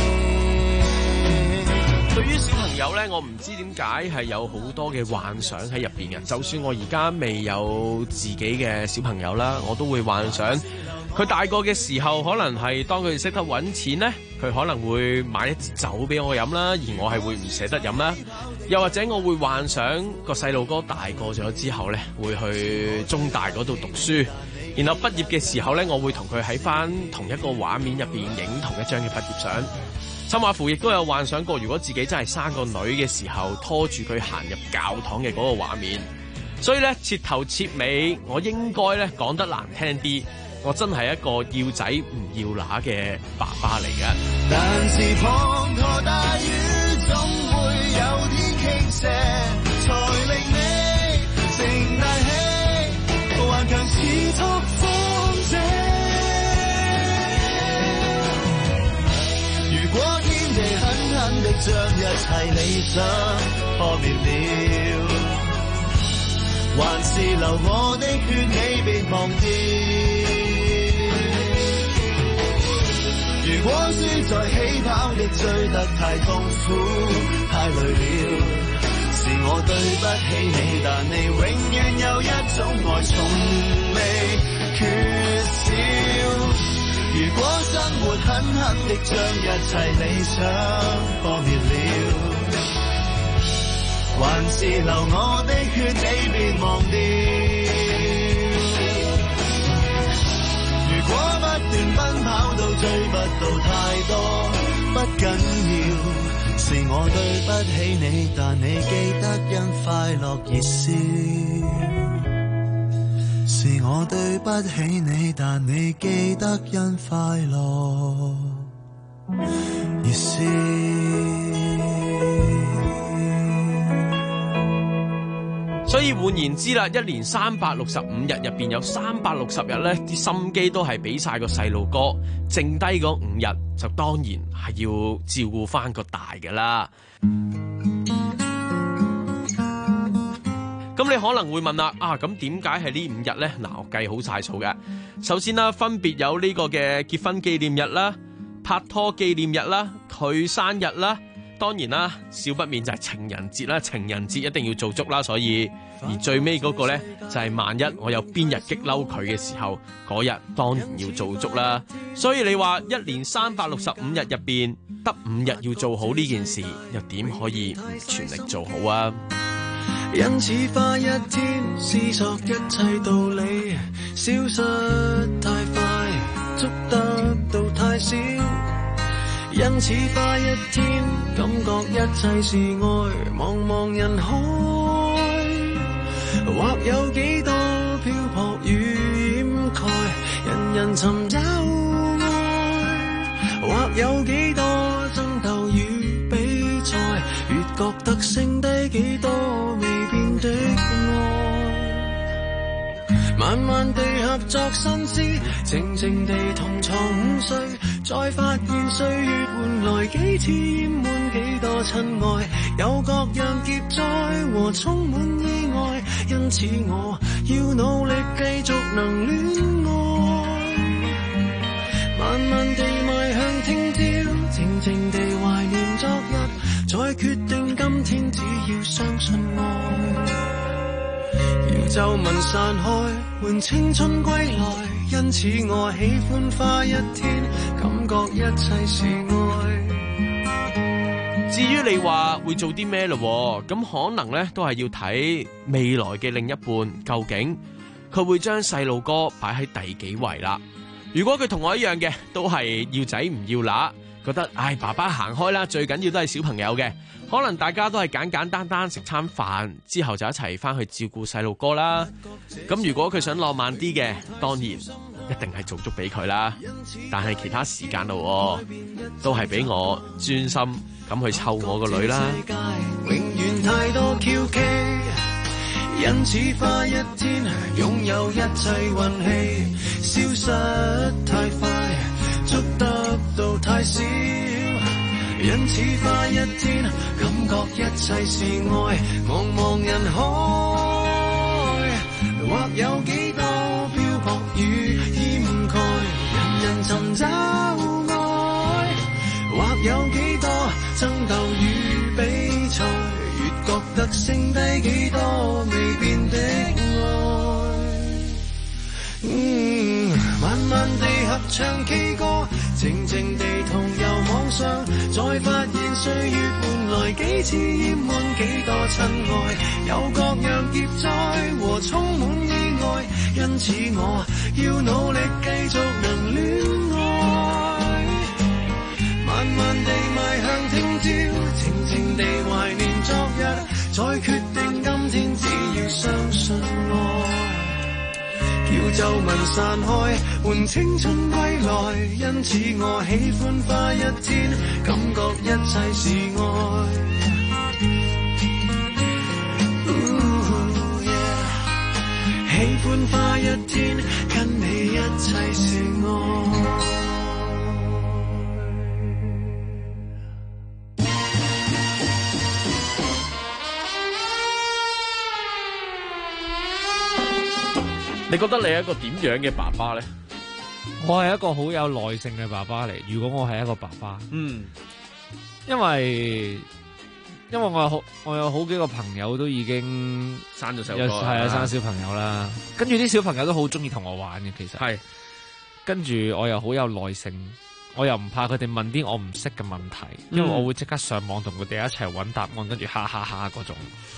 對於小朋友呢，我唔知點解係有好多嘅幻想喺入邊嘅。就算我而家未有自己嘅小朋友啦，我都會幻想佢大個嘅時候，可能係當佢哋識得揾錢呢，佢可能會買一支酒俾我飲啦，而我係會唔捨得飲啦。又或者我會幻想個細路哥大個咗之後呢，會去中大嗰度讀書，然後畢業嘅時候呢，我會同佢喺翻同一個畫面入邊影同一張嘅畢業相。甚或乎亦都有幻想過，如果自己真係生個女嘅時候，拖住佢行入教堂嘅嗰個畫面。所以呢，徹頭徹尾，我應該呢講得難聽啲，我真係一個要仔唔要乸嘅爸爸嚟嘅。 但是滂沱大雨總會有天傾瀉，才令你成大氣，頑強似拓荒者。如果天地狠狠地將一切理想破滅了，還是留我的血你別忘掉。如果輸在起跑的追得太痛苦太累了，是我對不起你，但你永遠有一種愛從未缺少。如果生活狠狠地將一切理想破滅了，還是留我的血你別忘掉。如果不斷奔跑到追不到太多，不緊要，是我對不起你，但你記得因快樂而笑。是我對不起你，但你記得因快樂而笑。 所以換言之啦，一年365日入邊有360日呢啲心機都係俾晒個細路哥，剩低嗰5日就當然係要照顧翻個大嘅啦。咁你可能會問啦，咁點解係呢5日呢？嗱，我計好晒數嘅。首先啦，分別有呢個嘅結婚紀念日啦、拍拖紀念日啦、佢生日啦，當然啦，少不免就係情人節啦。情人節一定要做足啦，所以而最尾嗰個呢，就係萬一我有邊日激嬲佢嘅時候，嗰日當然要做足啦。所以你話一年365日入邊得5日要做好呢件事，又點可以唔全力做好啊？ 因此花一天思索一切道理，消失太快，捉得到太少。因此花一天感覺一切是愛，茫茫人海，或有幾多漂泊與掩蓋，人人尋找愛，或有幾多爭鬥與比賽，越覺得剩低幾多未變的愛，慢慢地合作心思，靜靜地同床午睡，再發現歲月換來幾次淹滿幾多親愛，有各樣劫災和充滿意外，因此我要努力繼續能戀愛，慢慢地邁向聽朝，靜靜地懷念昨日，再決定今天只要相信愛。 翹皺紋散開，換青春歸來。因此我喜歡花一天，感覺一切是愛。 至於你話會做啲咩咯，咁可能呢都係要睇未來嘅另一半究竟佢會將細路哥擺喺第幾位啦。如果佢同我一樣嘅，都係要仔唔要乸，覺得爸爸行開啦，最緊要都係小朋友嘅，可能大家都係簡簡單單食餐飯之後就一齊翻去照顧細路哥啦。咁如果佢想浪漫啲嘅，當然一定係做足俾佢啦。但係其他時間咯，都係俾我專心咁去湊我個女啦。 永遠太多蹺蹊，因此花一天擁有一切運氣，消失太快，捉得到太少。因此花一天感覺一切是愛，茫茫人海，或有幾多漂泊與掩蓋，人人尋找愛，或有幾多爭鬥與比賽，越覺得剩低幾多未變的愛。慢慢地合唱 K 歌，靜靜地同遊網上，再發現歲月換來幾次厭悶，幾多親愛，有各樣劫災和充滿意外。因此我要努力繼續能戀愛，慢慢地邁向聽朝，靜靜地懷念昨日，再決定今天，只要相信愛。翹皺紋散開，換青春歸來。因此我喜歡花一天，感覺一切是愛。喜歡花一天，跟你一切是愛。 你覺得你係一個點樣嘅爸爸呢？ 我係一個好有耐性嘅爸爸嚟。如果我係一個爸爸，因為我有好幾個朋友都已經生咗細路哥， 係啊，生小朋友啦。跟住啲小朋友都好中意同我玩嘅，其實係。 跟住我又好有耐性，我又唔怕佢哋問啲我唔識嘅問題，因為我會即刻上網同佢哋一齊揾答案，跟住哈哈哈嗰種。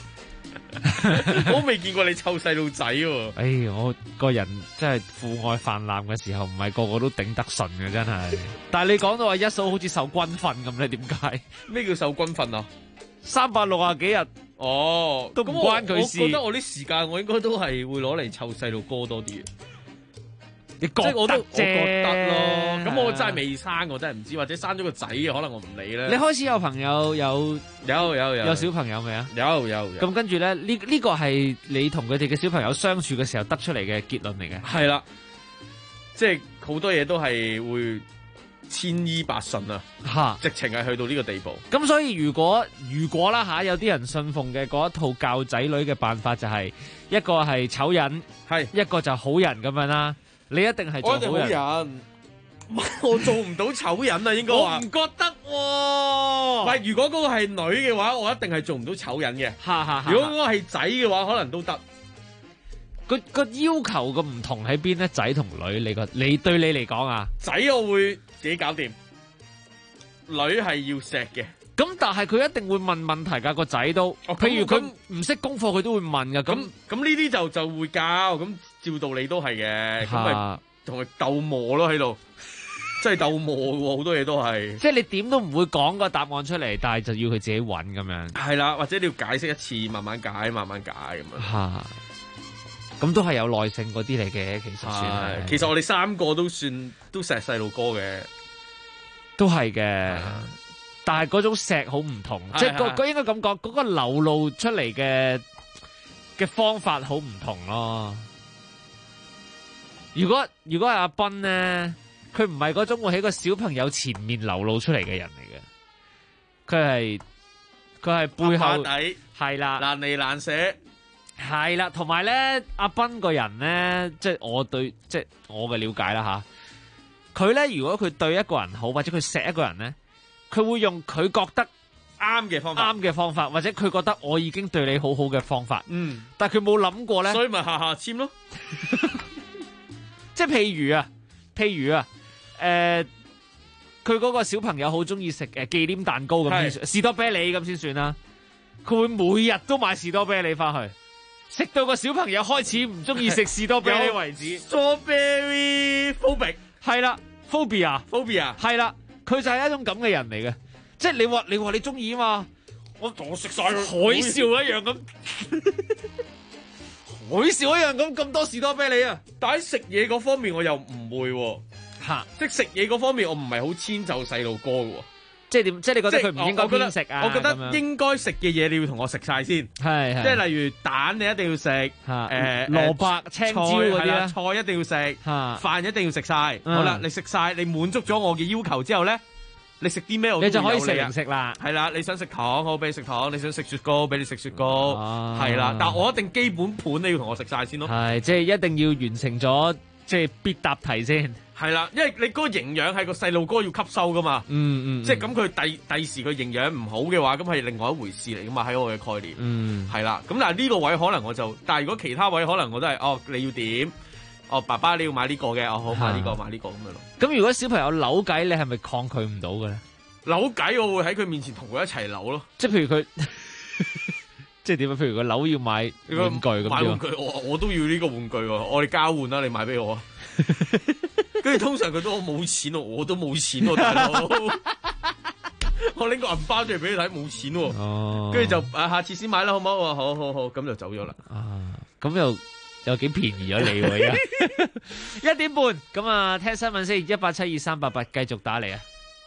我未見過你湊細路仔喎。 我個人真係父愛泛濫嘅時候，唔係個個都頂得順嘅，真係。但係你講到話一嫂好似受軍訓咁咧，點解？ 咩叫受軍訓啊 ？360幾日都唔關佢事。 我覺得我啲時間我應該都係會攞嚟湊細路哥多啲。 你覺得我覺得咯，咁我真係未生，我真係唔知，或者生咗個仔嘅，可能我唔理咧。 你開始有朋友有小朋友未啊？ 有。 咁跟住咧，呢個係你同佢哋嘅小朋友相處嘅時候得出嚟嘅結論嚟嘅。 係啦，即係好多嘢都係會千依百順啊，直情係去到呢個地步。 咁所以如果啦吓，有啲人信奉嘅嗰一套教仔女嘅辦法就係一個係醜人，一個就好人咁樣啦。你一定係做好人， 我做唔到醜人啊！應該話我唔覺得喎。 喂，如果嗰個係女嘅話，我一定係做唔到醜人嘅。如果嗰個係仔嘅話，可能都得。 個要求個唔同喺邊咧？仔同女，你對你嚟講啊？ 仔我會自己搞掂，女係要錫嘅。 咁但係佢一定會問問題㗎，個仔都。譬如佢唔識功課，佢都會問㗎。咁呢啲就會教，咁照道理都係嘅。咁咪同佢鬥磨咯喺度，真係鬥磨喎，好多嘢都係。 即係你點都唔會講個答案出嚟，但係就要佢自己揾咁樣。 係啦，或者你要解釋一次，慢慢解咁樣。 咁都係有耐性嗰啲嚟嘅，其實算係。 其實我哋3個都錫細路哥嘅， 都係嘅。但係嗰種錫好唔同，即係應該咁講，嗰個流露出嚟嘅方法好唔同咯。如果係阿斌咧，佢唔係嗰種會喺個小朋友前面流露出嚟嘅人嚟嘅，佢係背後底係啦， 難離難捨係啦，同埋咧阿斌個人咧，即係我嘅了解啦吓，佢咧如果佢對一個人好，或者佢錫一個人咧。佢會用佢覺得啱嘅方法， 或者佢覺得我已經對你好好嘅方法，但係佢冇諗過咧， 所以咪下簽咯。 即係譬如啊，佢嗰個小朋友好中意食忌廉蛋糕咁先算，士多啤梨咁先算啦。佢會每日都買士多啤梨翻去，食到個小朋友開始唔中意食士多啤梨為止。 Strawberry phobic 係啦 ，phobia 係啦，佢就係一種咁嘅人嚟嘅。即係你話你中意啊嘛，我食晒佢，海嘯一樣咁，海嘯一樣咁多士多啤梨啊！ 但喺食嘢嗰方面我又唔會喎。即係食嘢嗰方面我唔係好遷就細路哥嘅喎。 即係點？即係你覺得佢唔應該偏食啊？ 我覺得應該食嘅嘢你要同我食晒先。係即係例如蛋你一定要食， 蘿蔔、青椒嗰啲啦， 菜一定要食，飯一定要食晒。好啦，你食晒，你滿足咗我嘅要求之後咧，你食啲咩我都會有你就可以食零食啦。係啦，你想食糖我俾你食糖，你想食雪糕俾你食雪糕。係啦，但我一定基本盤你要同我食晒先咯。 係即係一定要完成咗即係必答題先。 係啦，因為你嗰個營養係個細路哥要吸收噶嘛，即係咁佢第時佢營養唔好嘅話，咁係另外一回事嚟噶嘛，喺我嘅概念，係啦，咁但係呢個位可能我就，但係如果其他位可能我都係，你要點？爸爸你要買呢個嘅，好買呢個買呢個咁樣咯。 咁如果小朋友扭計，你係咪抗拒唔到嘅咧？ 扭計我會喺佢面前同佢一齊扭咯， 即係譬如佢。即係點啊？譬如個樓要買玩具咁樣， 買玩具我都要呢個玩具喎，我哋交換啦，你買俾我啊！跟住通常佢都冇錢喎，我都冇錢喎，大佬。我拎個銀包出嚟俾你睇，冇錢喎。跟住就下次先買啦，好唔好？好，咁就走咗啦。 咁又幾便宜咗你喎而家。1點半咁啊，聽新聞先，1872388繼續打嚟啊！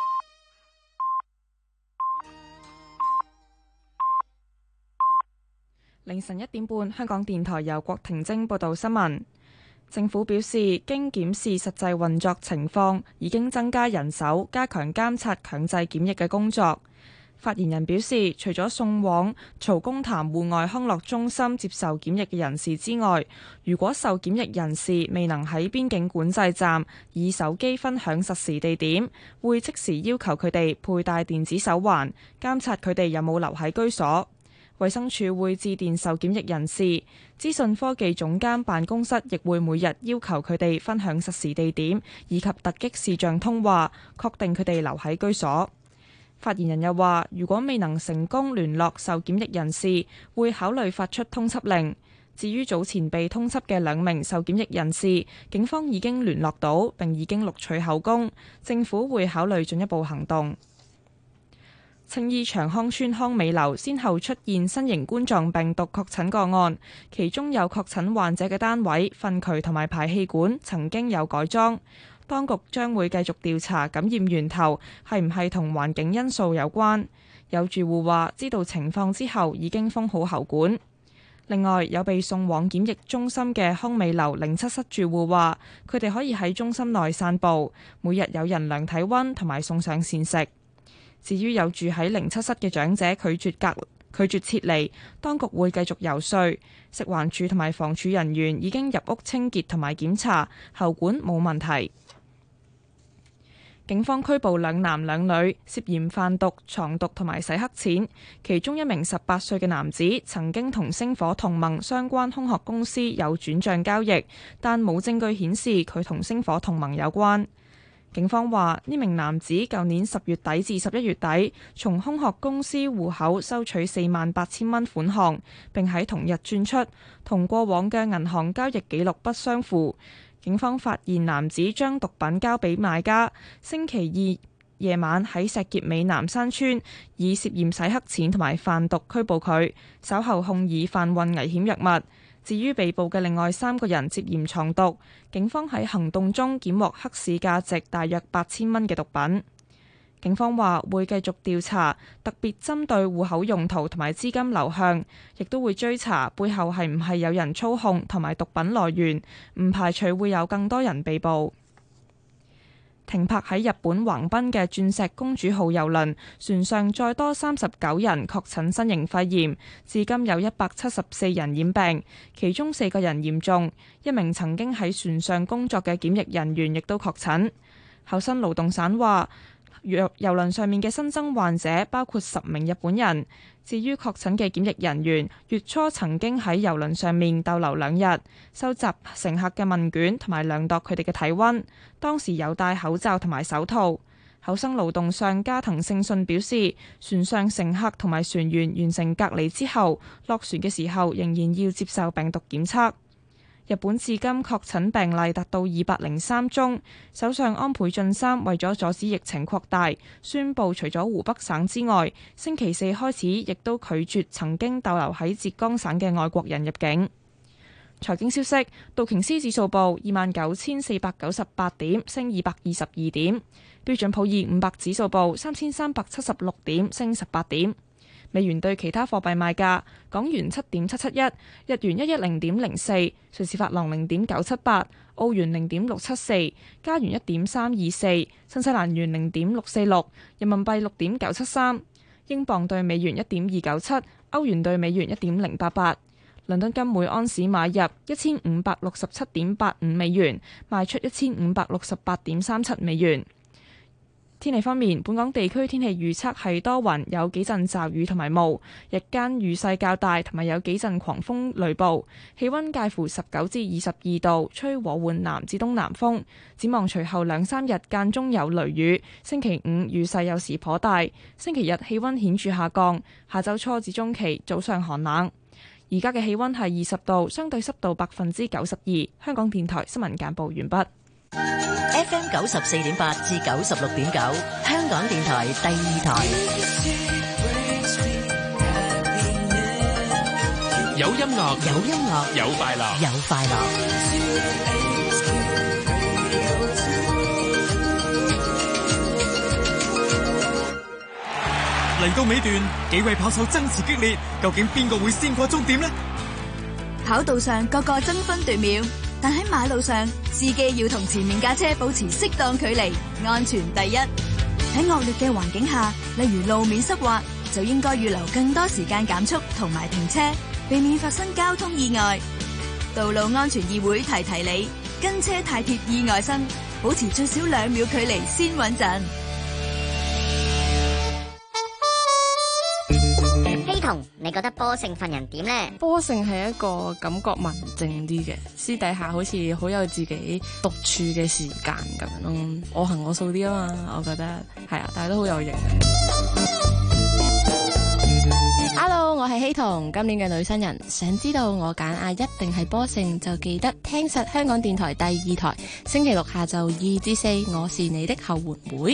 凌晨1點半，香港電台由郭婷晶報道新聞。政府表示，經檢視實際運作情況，已經增加人手，加強監察強制檢疫嘅工作。發言人表示，除咗送往曹公潭戶外康樂中心接受檢疫嘅人士之外，如果受檢疫人士未能喺邊境管制站以手機分享實時地點，會即時要求佢哋佩戴電子手環，監察佢哋有冇留喺居所。衛生署會致電受檢疫人士，資訊科技總監辦公室亦會每日要求佢哋分享實時地點以及突擊視像通話，確定佢哋留喺居所。發言人又話，如果未能成功聯絡受檢疫人士，會考慮發出通緝令。至於早前被通緝嘅2名受檢疫人士，警方已經聯絡到並已經錄取口供，政府會考慮進一步行動。青衣長康邨康美樓先後出現新型冠狀病毒確診個案，其中有確診患者嘅單位糞渠同埋排氣管曾經有改裝。當局將會繼續調查感染源頭係唔係同環境因素有關。有住戶話知道情況之後已經封好喉管。另外，有被送往檢疫中心嘅康美樓07室住戶話，佢哋可以喺中心內散步，每日有人量體溫同埋送上膳食。至於有住喺07室嘅長者拒絕撤離，當局會繼續遊說。食環署同埋房署人員已經入屋清潔同埋檢查，喉管冇問題。警方拘捕2男2女，涉嫌販毒、藏毒同埋洗黑錢。其中1名18歲嘅男子曾經同星火同盟相關空殼公司有轉帳交易，但冇證據顯示佢同星火同盟有關。警方話，呢名男子舊年10月底至11月底，從空殼公司戶口收取48000蚊款項，並喺同日轉出，同過往嘅銀行交易記錄不相符。警方發現男子將毒品交俾買家，星期2夜晚喺石硤尾南山村以涉嫌洗黑錢同埋販毒拘捕佢，稍後控以販運危險藥物。至於被捕嘅另外3個人涉嫌藏毒，警方喺行動中檢獲黑市價值大約8000蚊嘅毒品。警方話會繼續調查，特別針對戶口用途同埋資金流向，亦都會追查背後係唔係有人操控同埋毒品來源，唔排除會有更多人被捕。停泊喺日本橫濱嘅鑽石公主號郵輪船上再多39人確診新型肺炎，至今有174人染病，其中4個人嚴重，1名曾經喺船上工作嘅檢疫人員亦都確診。厚生勞動省話， 郵輪上面嘅新增患者包括10名日本人。至於確診嘅檢疫人員，月初曾經喺郵輪上面逗留2日，收集乘客嘅問卷同埋量度佢哋嘅體温，當時有戴口罩同埋手套。厚生勞動相加藤勝信表示，船上乘客同埋船員完成隔離之後，落船嘅時候仍然要接受病毒檢測。日本至今確診病例達到203宗，首相安倍晉三為咗阻止疫情擴大，宣布除咗湖北省之外，星期四開始亦都拒絕曾經逗留喺浙江省嘅外國人入境。財經消息，道瓊斯指數報29,498點，升222點；標準普爾500指數報3,376點，升18點。美元對其他貨幣賣價：港元7.771，日元110.04，瑞士法郎0.978，澳元0.674，加元1.324，新西蘭元0.646，人民幣6.973，英鎊對美元1.297，歐元對美元1.088。倫敦金每安士買入1567.85美元，賣出1568.37美元。天氣方面，本港地區天氣預測係多雲，有幾陣驟雨同埋霧，日間雨勢較大，同埋有幾陣狂風雷暴，氣溫介乎19至22度，吹和緩南至東南風。展望隨後2-3日間中有雷雨，星期5雨勢有時頗大，星期日氣溫顯著下降，下週初至中期早上寒冷。而家嘅氣溫係20度，相對濕度92%。香港電台新聞簡報完畢。 FM 94.8至96.9，香港電台第2台。 有音樂， 有音樂， 有快樂， 有快樂。 嚟到尾段，幾位跑手爭持激烈，究竟邊個會先過終點呢？ 跑道上個個爭分奪秒，但喺馬路上，司機要同前面架車保持適當距離，安全第一。喺惡劣嘅環境下，例如路面濕滑，就應該預留更多時間減速同埋停車，避免發生交通意外。道路安全議會提提你，跟車太貼意外身，保持最少2秒距離先穩陣。 你覺得波勝份人點呢？ 波勝係一個感覺文靜啲嘅，私底下好似好有自己獨處嘅時間咁樣咯，我行我素啲啊嘛，我覺得係啊，但係都好有型。Hello， 我係希彤，今年嘅女新人，想知道我揀一定係波勝，就記得聽實香港電台第2台，星期六下晝2至4，我是你的後援會。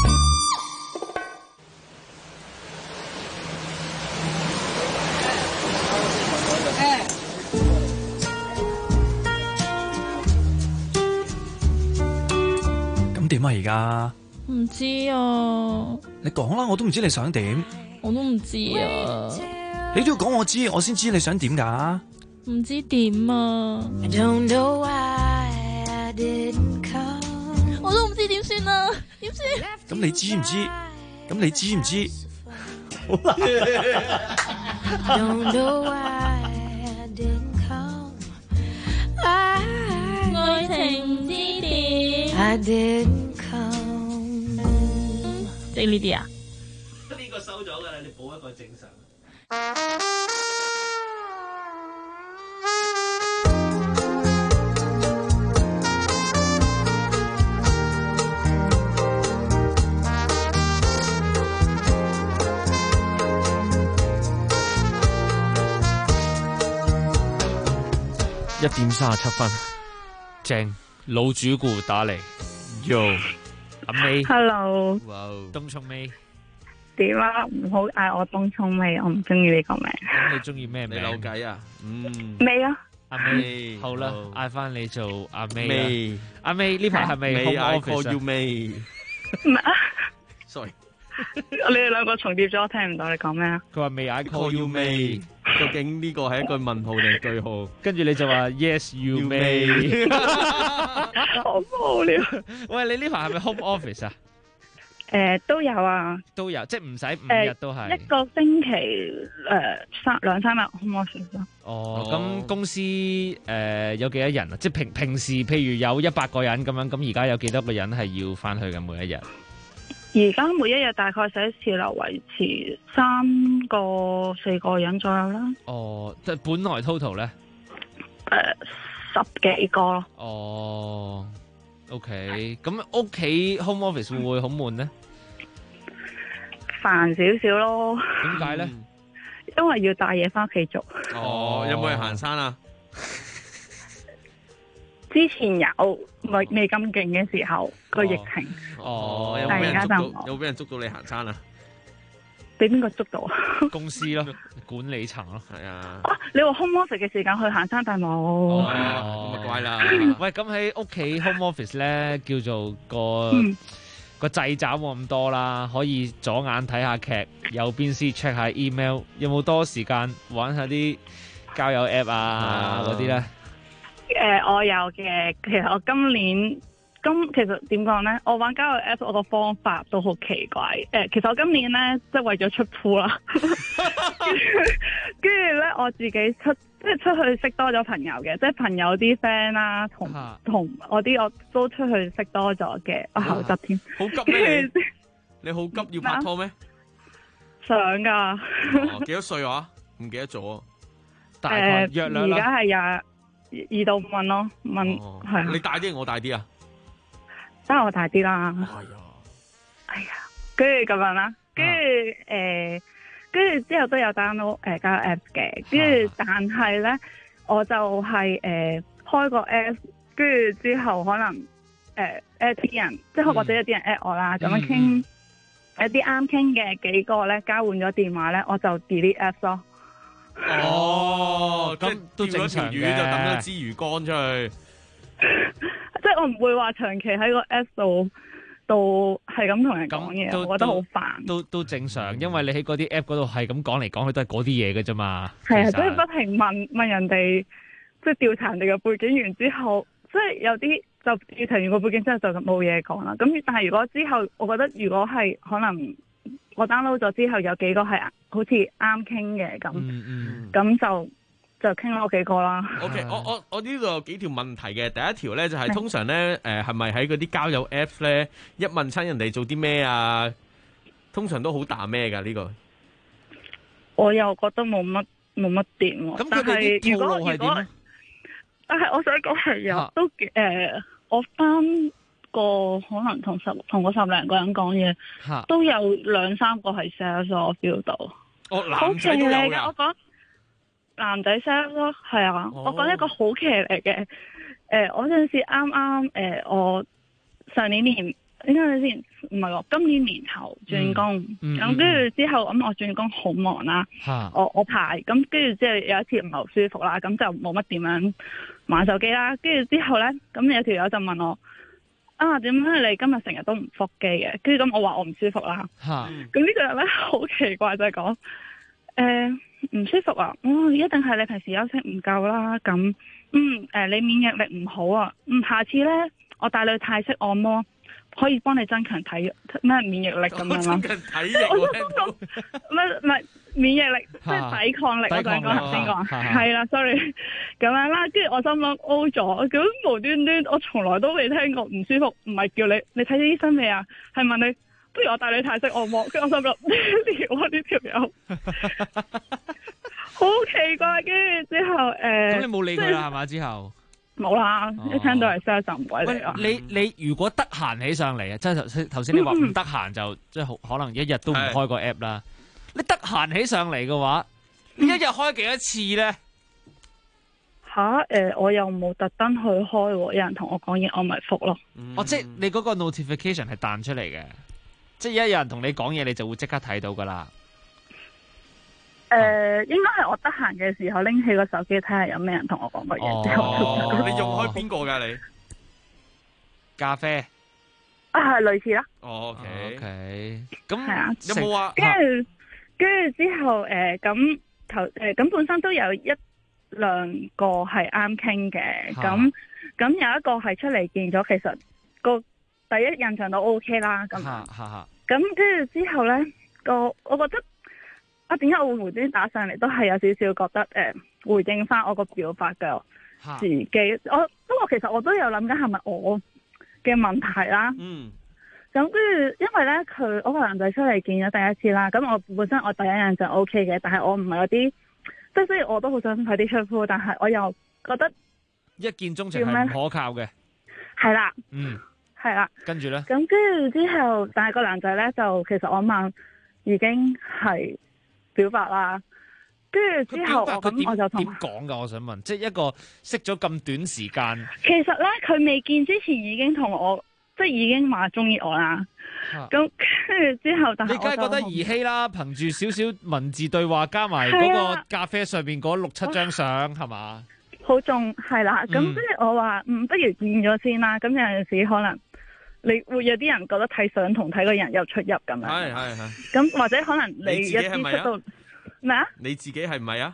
點啊而家？ 唔知啊。 你講啦，我都唔知你想點。 我都唔知啊。 你都要講我知，我先知你想點噶。 唔知點啊。我都唔知點算啊，點算？ 咁你知唔知？咁你知唔知？好愛情唔知點。即呢啲啊？ 呢個收咗㗎啦，你補一個正常。 1:37，正老主顧打嚟 ，Yo， 阿 May，Hello， 東涌 May， 點啊？唔好嗌我東涌 May， 我唔中意呢個名。 咁你中意咩名？ 你扭計啊 ？May 啊， 阿 May， 好啦，嗌翻你做阿 May。阿 May 呢排係咪 home office 啊 ？May， 唔係啊 ，sorry， 你哋兩個重疊咗，我聽唔到你講咩啊？ 佢話 May I call you May。 究竟呢個係一句問號定句號？ 跟住你就話 Yes you may。 好無聊。 喂，你呢排係咪 home office 啊？ 都有啊。 都有，即係唔使5日都係。 一個星期2-3日 home office 咯。 哦，咁公司有幾多人啊？即係平時譬如有100個人咁樣，咁而家有幾多個人係要翻去嘅每一日？ 而家每一日大概寫字樓維持3個4個人左右啦。 哦，即係本來 total 咧 ？10幾個咯。 哦 ，OK， 咁屋企 home office 會唔會好悶咧？ 煩少少咯。 點解咧？ 因為要帶嘢翻屋企做。 哦，有冇去行山啊？ 之前有未咁勁嘅時候個疫情。 哦，有冇俾人捉到？有冇俾人捉到你行山啊？ 俾邊個捉到啊？ 公司咯，管理層咯，係啊。 你話 home office 嘅時間去行山，但冇。 咁啊乖啦。喂，咁喺屋企 home office 咧，叫做個掣肘冇咁多啦，可以左眼睇下劇，右邊先 check 下 email， 有冇多時間玩下啲交友 app 啊嗰啲咧？ 我有嘅，其實我今年其實點講咧？我玩交友 app 我個方法都好奇怪。其實我今年咧即係為咗出 pool 啦，跟住咧我自己出去識多咗朋友嘅，即係朋友啲 friend 啦，同我啲我都出去識多咗嘅，我後執添。 好急咩？你好急要拍拖咩？ 想㗎。 幾多歲話？唔記得咗。 大概約兩啦。 而家係22到5咯，係。 你大啲，我大啲啊？ 得我大啲啦。哎呀，跟住咁樣啦，跟住之後都有 download 交友 app 嘅，跟住但係咧我就係開個 app， 跟住之後可能add 啲人，即係或者有啲人 add 我啦，咁樣傾有啲啱傾嘅幾個咧交換咗電話咧，我就 delete app 咯。 哦， 咁都正常嘅， 魚就抌咗支魚竿出去。 即係我唔會話長期喺個 app 度係咁同人講嘢，我覺得好煩。 都正常，因為你喺嗰啲 app 嗰度係咁講嚟講去都係嗰啲嘢嘅啫嘛。 係啊，即係不停問人哋，即係調查人哋嘅背景完之後，即係有啲就調查完個背景之後就冇嘢講啦。咁但係如果之後，我覺得如果係可能我 download 咗之後有幾個係好似啱傾嘅咁就傾咗幾個啦。 OK， 我呢度有幾條問題嘅。第一條咧就係通常咧係咪喺嗰啲交友 Apps 咧一問親人哋做啲咩啊，通常都好打咩㗎呢個？ 我又覺得冇乜點喎。 咁佢哋啲套路係點咧？ 但係我想講係有都我翻個可能同個10零個人講嘢，都有2-3個係 sales 我 feel 到。 哦，男仔都有㗎。 我講男仔 sales 咯，係啊。我講一個好騎呢嘅。我嗰陣時啱我上年應該先唔係喎，今年年頭轉工，咁跟住之後咁我轉工好忙啦。我排咁跟住之後有一次唔係好舒服啦，咁就冇乜點樣玩手機啦。跟住之後咧，咁有條友就問我。點解你今日成日都唔覆機嘅？跟住咁我話我唔舒服啦。咁呢個人咧好奇怪就係講，唔舒服啊！一定係你平時休息唔夠啦。咁你免疫力唔好啊。下次咧我帶你去泰式按摩，可以幫你增強免疫力咁樣咯。 增強體液我聽到。 唔係免疫力，即係抵抗力。我想講頭先講係啦 ，sorry 咁樣啦。跟住我心諗 O 咗，咁無端端我從來都未聽過唔舒服，唔係叫你睇咗醫生未啊？係問你，不如我帶你泰式按摩。跟住我心諗撩啊呢條友，好奇怪。跟住之後咁你冇理佢啦係嘛？之後冇啦，一聽到係 sales 就唔鬼理啦。 你如果得閒起上嚟啊，即係頭先你話唔得閒就即係可能一日都唔開個 app 啦。你得閒起上嚟嘅話，你一日開幾多次咧？ 我又冇特登去開，有人同我講嘢，我咪覆咯。 即係你嗰個 notification 係彈出嚟嘅，即係一有人同你講嘢，你就會即刻睇到噶啦。 應該係我得閒嘅時候拎起個手機睇下有咩人同我講乜嘢。 你用開邊個噶你？ 咖啡係類似啦。 OK，咁係啊， 有冇話？ 跟住之後咁本身都有1-2個係啱傾嘅，咁有一個係出嚟見咗，其實個第一印象都 OK 啦。咁跟住之後咧，我覺得點解我會無端打上嚟，都係有少少覺得回應翻我個表白嘅自己。不過其實我都有諗緊係咪我嘅問題啦。 跟住因為咧佢我個男仔出嚟見咗第一次啦，咁我本身我第一印象 O K 嘅，但係我唔係嗰啲，即係雖然我都好想快啲出鋪，但係我又覺得一見鍾情係唔可靠嘅。 係啦，係啦， 跟住咧， 咁跟住之後，但係個男仔咧就其實我晚已經係表白啦。跟住之後我就同點講㗎？我想問，即係一個識咗咁短時間， 其實咧佢未見之前已經同我即係已經話中意我啦。咁跟住之後，但係你梗係覺得兒戲啦，憑住少少文字對話加埋嗰個咖啡上邊嗰6-7張相係嘛？ 好重係啦。咁跟住我話不如見咗先啦。咁有陣時可能你會有啲人覺得睇相同睇個人有出入咁樣。 係。 咁或者可能你一啲出到咩啊？ 你自己係唔係啊？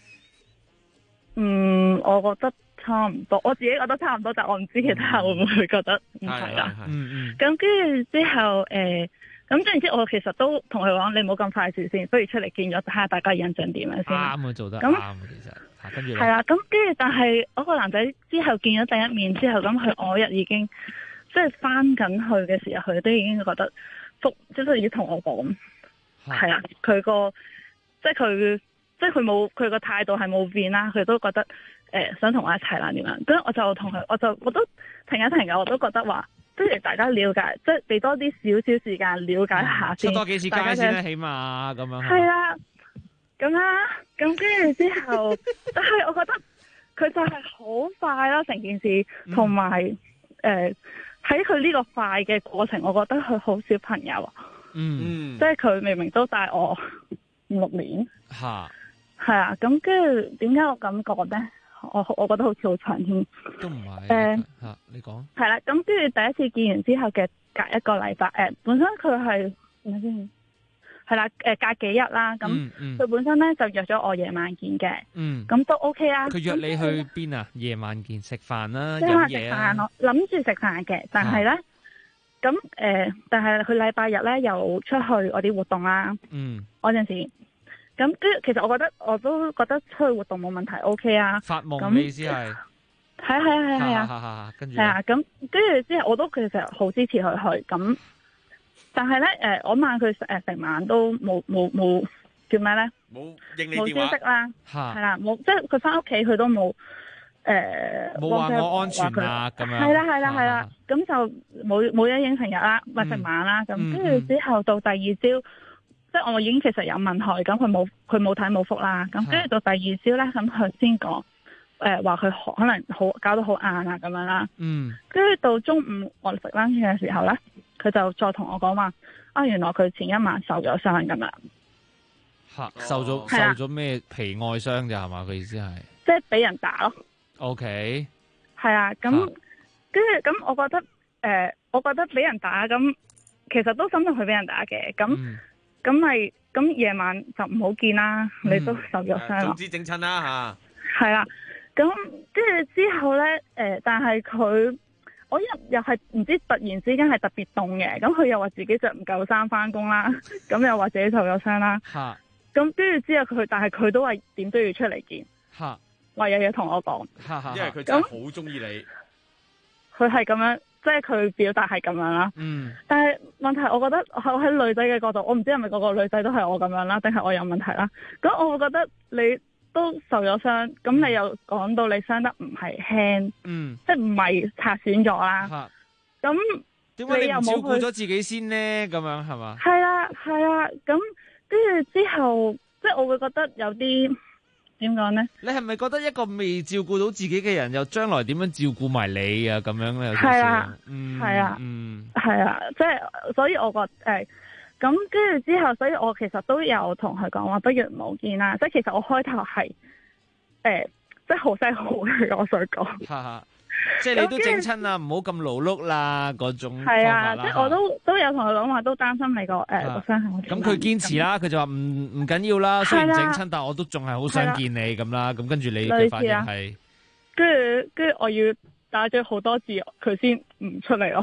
我覺得差唔多，我自己覺得差唔多，但我唔知其他會唔會覺得唔係啦。咁跟住之後咁總之我其實都同佢講，你唔好咁快住先，不如出嚟見咗睇下大家印象點樣先。 啱啊，做得啱啊，其實。跟住係啦，咁跟住但係我個男仔之後見咗第一面之後，咁佢我日已經即係翻緊去嘅時候，佢都已經覺得即係已經同我講，係啦，佢個即係佢冇佢個態度係冇變啦，佢都覺得想同我一齊啦點樣，咁我就同佢我都停一停嘅，我都覺得話不如大家了解，即係俾多啲少少時間了解下先， 出多幾次街先啦，起碼咁樣。 係啦。咁啦，咁跟住之後，但係我覺得佢就係好快啦，成件事，同埋喺佢呢個快嘅過程，我覺得佢好小朋友，即係佢明明都大我5-6年，係啊，咁跟住點解我咁講咧？我覺得好似好長添，都唔係， 你講係啦，咁跟住第一次見完之後嘅隔一個禮拜，本身佢係點先？係啦，隔幾日啦，咁佢本身咧就約咗我夜晚見嘅，咁都 OK 啦。 佢約你去邊啊？夜晚見食飯啦， 飲嘢啊？我諗住食飯嘅，但係咧，咁但係佢禮拜日咧又出去我啲活動啦。嗰陣時，咁跟住其實我都覺得出去活動冇問題 OK 啊。 發夢嘅意思係？ 係啊， 跟住係啊，咁跟住之後我都其實好支持佢去咁。但係咧，我晚佢成晚都冇叫咩咧？冇消息啦，係啦，冇即係佢翻屋企佢都冇冇話我安全啊咁樣。 係啦，咁就冇咗影成日啦，咪成晚啦。咁跟住之後到第二朝，即係我已經其實有問佢，咁佢冇睇冇覆啦。咁跟住到第二朝咧，咁佢先講話佢可能搞到好晏啊咁樣啦。跟住到中午我哋食 lunch 嘅時候咧。佢就再同我講話原來佢前一晚受咗傷咁樣。 受咗咩皮外傷咋係嘛？佢意思係即係俾人打咯。 OK。 係啊，咁跟住咁，我覺得俾人打咁，其實都心痛佢俾人打嘅。咁夜晚就唔好見啦。你都受咗傷啦。 總之整親啦嚇。係啦，咁跟住之後咧，但係佢。我又係唔知突然之間係特別凍嘅，咁佢又話自己着唔夠衫翻工啦，咁又話自己受咗傷啦。咁跟住之後但係佢都話點都要出嚟見。話有嘢同我講。 因為佢真係好中意你。 佢係咁樣，即係佢表達係咁樣啦。但係問題，我覺得我喺女仔嘅角度，我唔知係咪個個女仔都係我咁樣啦，定係我有問題啦？咁我會覺得你都受咗傷，咁你又講到你傷得唔係輕，即係唔係擦損咗啦。咁點解你唔照顧咗自己先呢？咁樣係嘛？ 係啊，咁跟住之後，即係我會覺得有啲點講呢？ 你係咪覺得一個未照顧到自己嘅人，又將來點樣照顧埋你啊？咁樣咧， 係啊，係啊，即係所以我覺得咁跟住之後，所以我其實都有同佢講話，不如唔好見啦。即係其實我開頭係即係好細好嘅，我想講。 即係你都整親啦，唔好咁勞碌啦，嗰種係啊，即係我都有同佢講話，都擔心你個傷係。 咁佢堅持啦，佢就話唔緊要啦，雖然整親，但係我都仲係好想見你咁啦。咁跟住你嘅反應係， 跟住我要打咗好多字，佢先唔出嚟咯。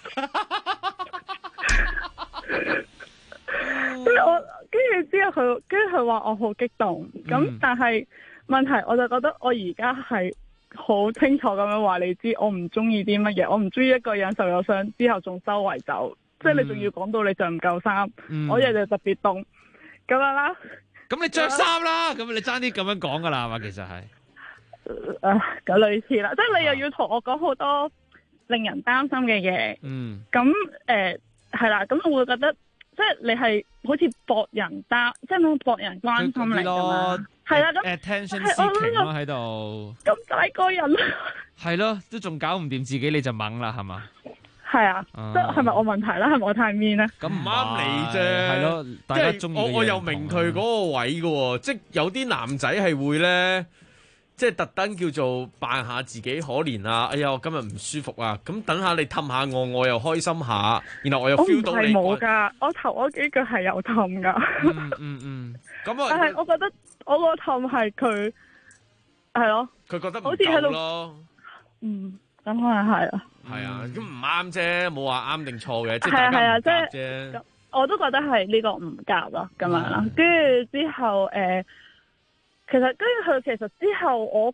跟住之後佢話我好激動，咁但係問題我就覺得我而家係好清楚咁樣話你知，我唔中意啲乜嘢，我唔中意一個人受咗傷之後仲周圍走， 即係你仲要講到你着唔夠衫，我日日特別凍咁樣啦。 咁你着衫啦，咁你爭啲咁樣講噶啦，係嘛？其實係咁類似啦，即係你又要同我講好多令人擔心嘅嘢。咁係啦，咁我會覺得即係你係好似博人即係冇博人關心你㗎嘛。係啦，咁 attention seeking 咯喺度。 咁大個人係咯，都仲搞唔掂自己你就猛啦，係嘛？ 係啊，即係咪我問題啦？係咪我太 mean 咧？ 咁唔啱你啫， 係咯，大家中意嘅嘢唔同。 我又明佢嗰個位嘅喎，即係有啲男仔係會咧，即係特登叫做扮下自己可憐啊！哎呀，我今日唔舒服啊！咁等下你氹下我又開心下，然後我又 feel 到你。 我唔係冇㗎，我頭嗰幾句係有氹㗎。 咁啊， 但係我覺得我個氹係佢係咯， 佢覺得唔好似喺度咯。 咁可能係啊。 係啊，咁唔啱啫，冇話啱定錯嘅，即係係啊， 大家唔夾即啫。 係我都覺得係呢個唔夾咯，咁樣啦。跟住之後其實跟住佢其實之後我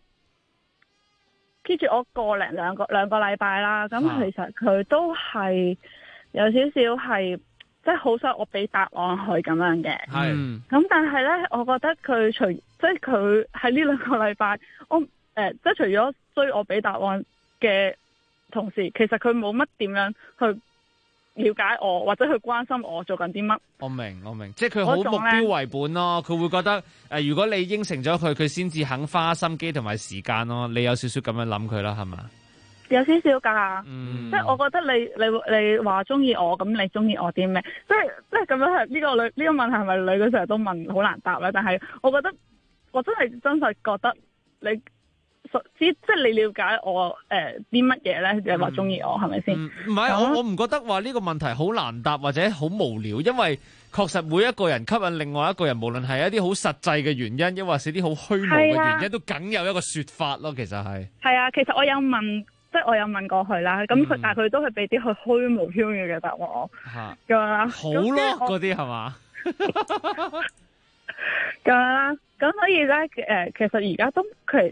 keep 住我個零兩個禮拜啦。咁其實佢都係有少少係即係好想我俾答案佢咁樣嘅。 係。 咁但係咧，我覺得佢即係佢喺呢兩個禮拜，即係除咗追我俾答案嘅同時，其實佢冇乜點樣去了解我，或者去關心我做緊啲乜。 我明，即係佢好目標為本咯。佢會覺得如果你應承咗佢，佢先至肯花心機同埋時間咯。你有少少咁樣諗佢啦，係嘛？ 有少少㗎，即係我覺得你話中意我，咁你中意我啲咩？即係咁樣係呢個問題係咪女嘅成日都問，好難答咧？但係我覺得我真係覺得你。即係你了解我啲乜嘢咧？就係話中意我係咪先？ 唔係，我唔覺得話呢個問題好難答或者好無聊，因為確實每一個人吸引另外一個人，無論係一啲好實際嘅原因，抑或是啲好虛無嘅原因，都梗有一個說法咯。其實係啊， 其實我有問，即係我有問過佢啦。咁佢但係佢都係俾啲佢虛無縹緲嘅答案我咁樣啦。 好咯，嗰啲係嘛？ 咁樣啦，咁所以咧其實而家都佢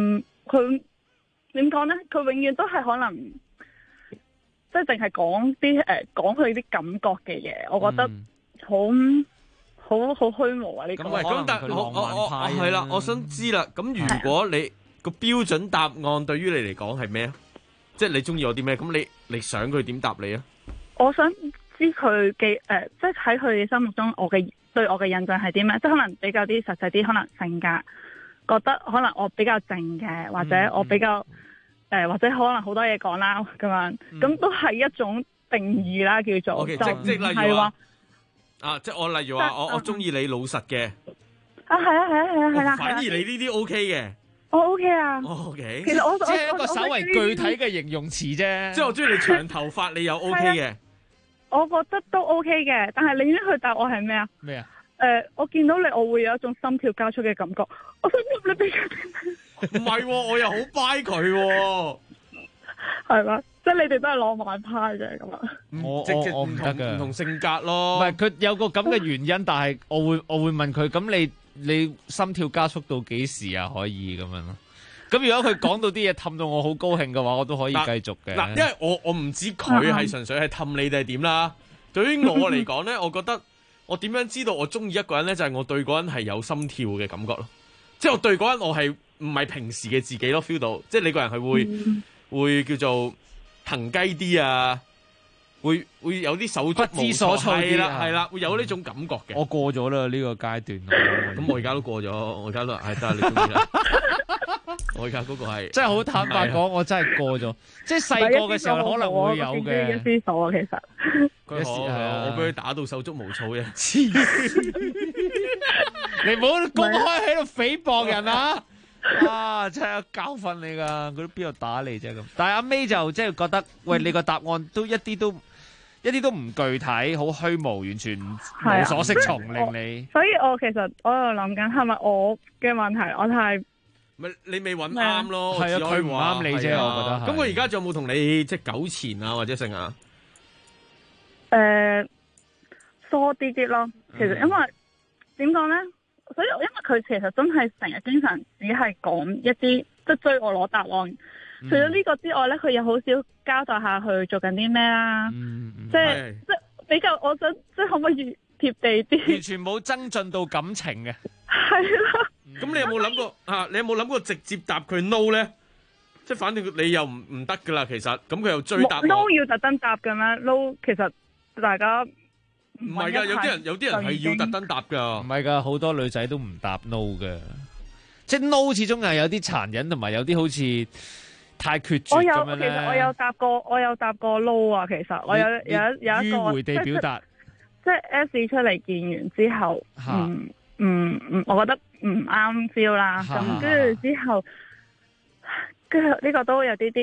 點講咧？佢永遠都係可能即係淨係講佢啲感覺嘅嘢，我覺得好虛無啊！呢個咁但係我係啦，我想知啦。咁如果你個標準答案對於你嚟講係咩啊？即係你中意我啲咩？咁你想佢點答你啊？ 我想知佢嘅即係喺佢心目中對我嘅印象係啲咩？即係可能比較啲實際啲，可能性格。覺得可能我比較靜嘅，或者我比較或者可能好多嘢講啦咁樣，咁都係一種定義啦，叫做。 即係例如話即係我例如話我中意你老實嘅。 係啦。 反而你呢啲 OK 嘅。 我 OK 啊。 OK。 其實我即係一個稍為具體嘅形容詞啫。 即係我中意你長頭髮，你又 OK 嘅。 我覺得都 OK 嘅，但係你應該去答我係咩啊？ 咩啊？ 我見到你，我會有一種心跳加速嘅感覺。我想問你俾佢唔係，我又好 buy 佢， 係嘛？即係你哋都係浪漫派嘅咁啊？ 我唔得㗎， 唔同性格咯。 唔係佢有個咁嘅原因，但係我會問佢，咁你心跳加速到幾時啊？可以咁樣咯。咁如果佢講到啲嘢氹到我好高興嘅話，我都可以繼續嘅。 嗱，因為我唔知佢係純粹係氹你定係點啦。對於我嚟講咧，我覺得。我點樣知道我中意一個人呢？就係我對嗰人係有心跳嘅感覺咯，即係我對嗰人我係唔係平時嘅自己咯 feel 到，即係你個人係會叫做騰雞啲啊，會有啲手足不知所措啲係啦，會有呢種感覺嘅。 我過咗啦呢個階段， 咁我而家都過咗，我而家都係得你中意啦。我而家嗰個係真係好坦白講，我真係過咗，即係細個嘅時候可能會有嘅。 一絲數啊，其實。 我俾佢打到手足無措嘅。 你唔好公開喺度誹謗人啊！啊，真係教訓你噶，佢都邊度打你啫咁。但係阿 May 就即係覺得，喂，你個答案都一啲都唔具體，好虛無，完全無所適從，令你。 所以我其實我喺度諗緊，係咪我嘅問題？我係咪你未揾啱咯？ 係啊，佢唔啱你啫，我覺得。 咁佢而家仲有冇同你即係糾纏啊，或者剩啊？ 疏啲咯，其實因為點講咧，所以因為佢其實真係成日經常只係講一啲即係追我攞答案除咗呢個之外咧，佢又好少交代下佢做緊啲咩啦。即係比較，我想即係可唔可以貼地啲？ 完全冇增進到感情嘅。 係啦。 咁你有冇諗過啊？你有冇諗過直接答佢 no 咧？即係反正你又唔得噶啦，其實咁佢又追答我。 no 要特登答嘅咩 ？no 其實大家唔係噶，有啲人係要特登答噶。 唔係噶，好多女仔都唔答 no 嘅。即係 no 始終係有啲殘忍，同埋有啲好似太決絕咁樣咧。 其實我有答過 no 啊。其實我有一個迂迴地表達， 即係 S 出嚟見完之後，我覺得唔啱 feel 啦。咁跟住之後，跟住呢個都有啲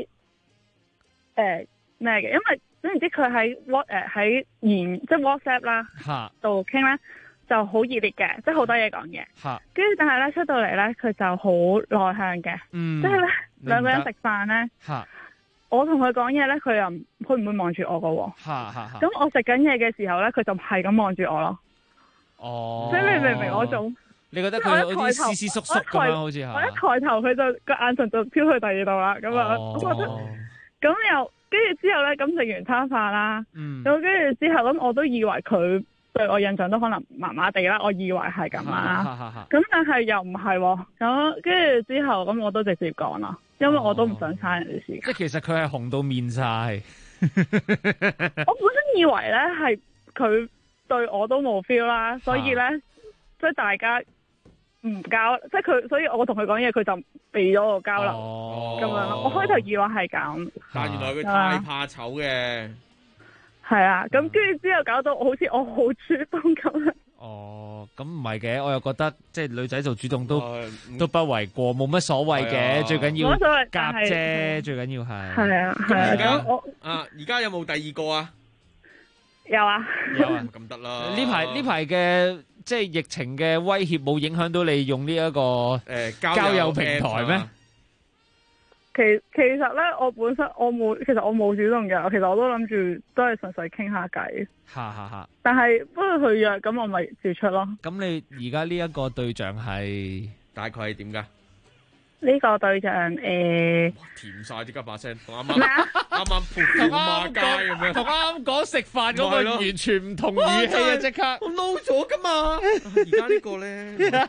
咩嘅，因為總言之佢喺即係 WhatsApp 啦度傾咧。就好熱烈嘅，即係好多嘢講嘅。跟住但係咧出到嚟咧，佢就好內向嘅。即係咧兩個人食飯咧，我同佢講嘢咧，佢唔會望住我噶。咁我食緊嘢嘅時候咧，佢就係咁望住我咯。 哦， 所以你明唔明我種？ 你覺得佢好似斯斯縮縮咁樣，好似係。 我一抬頭，佢就個眼神就飄去第二度啦。咁啊，我覺得咁又跟住之後咧，咁食完餐飯啦。咁跟住之後咁，我都以為佢對我印象都可能麻麻地啦，我以為係咁啦。咁但係又唔係喎。咁跟住之後咁，我都直接講啦，因為我都唔想嘥人哋時間。 即係其實佢係紅到面晒。 我本身以為咧係佢對我都冇 feel 啦，所以咧即係大家唔交，即係佢，所以我同佢講嘢，佢就避咗我交流咁樣咯。我開頭以為係咁， 但原來佢太怕醜嘅。 係啊，咁跟住之後搞到好似我好主動咁樣。 哦，咁唔係嘅，我又覺得即係女仔做主動都不為過，冇乜所謂嘅，最緊要夾啫，最緊要係。 係啊，係啊。 而家有冇第二個啊？ 有啊。 有啊，咁得啦。 呢排嘅即係疫情嘅威脅冇影響到你用呢一個交友平台咩？ 其實咧，我本身我冇主動嘅，其實我都諗住都係純粹傾下偈。但係不過佢約，咁我咪照出咯。 咁你而家呢一個對象係大概係點噶？ 呢個對象甜晒啲吉把聲，同啱啱潑婦罵街咁樣， 同啱講食飯嗰個完全唔同語氣啊！即刻我撈咗噶嘛，而家呢個咧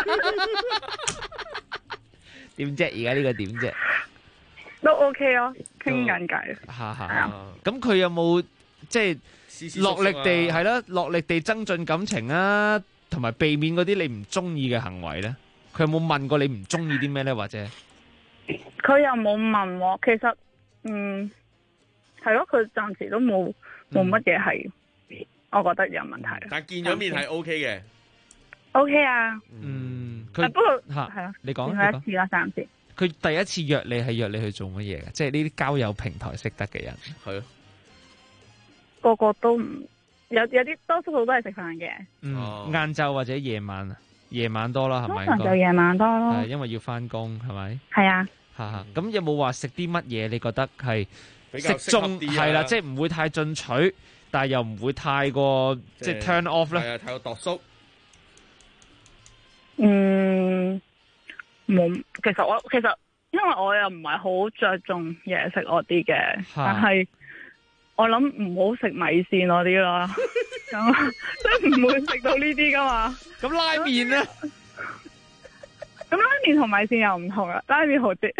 點啫？而家呢個點啫？ 都 OK 咯，傾緊偈。 咁佢有冇即係落力地係啦，落力地增進感情啊，同埋避免嗰啲你唔中意嘅行為咧？佢有冇問過你唔中意啲咩咧？或者佢又冇問喎。其實係咯，佢暫時都冇乜嘢係，我覺得有問題。 但見咗面係 OK 嘅。 OK 啊。 佢不過係啊， 你講第一次啦，暫時。 佢第一次約你係約你去做乜嘢嘅？即係呢啲交友平台識得嘅人， 係咯， 個個都唔有啲多數都係食飯嘅。 晏晝或者夜晚啊，夜晚多啦，係咪？ 通常就夜晚多咯。 係因為要翻工，係咪？ 係啊。 咁有冇話食啲乜嘢？你覺得係適中係啦，即係唔會太進取，但係又唔會太過即係 turn off 咧。 係啊，太過度縮。 冇，其實因為我又唔係好着重嘢食嗰啲嘅，但係我諗唔好食米線嗰啲啦，咁即係唔會食到呢啲噶嘛。 咁拉麵咧？ 咁拉麵同米線又唔同啦，拉麵好啲。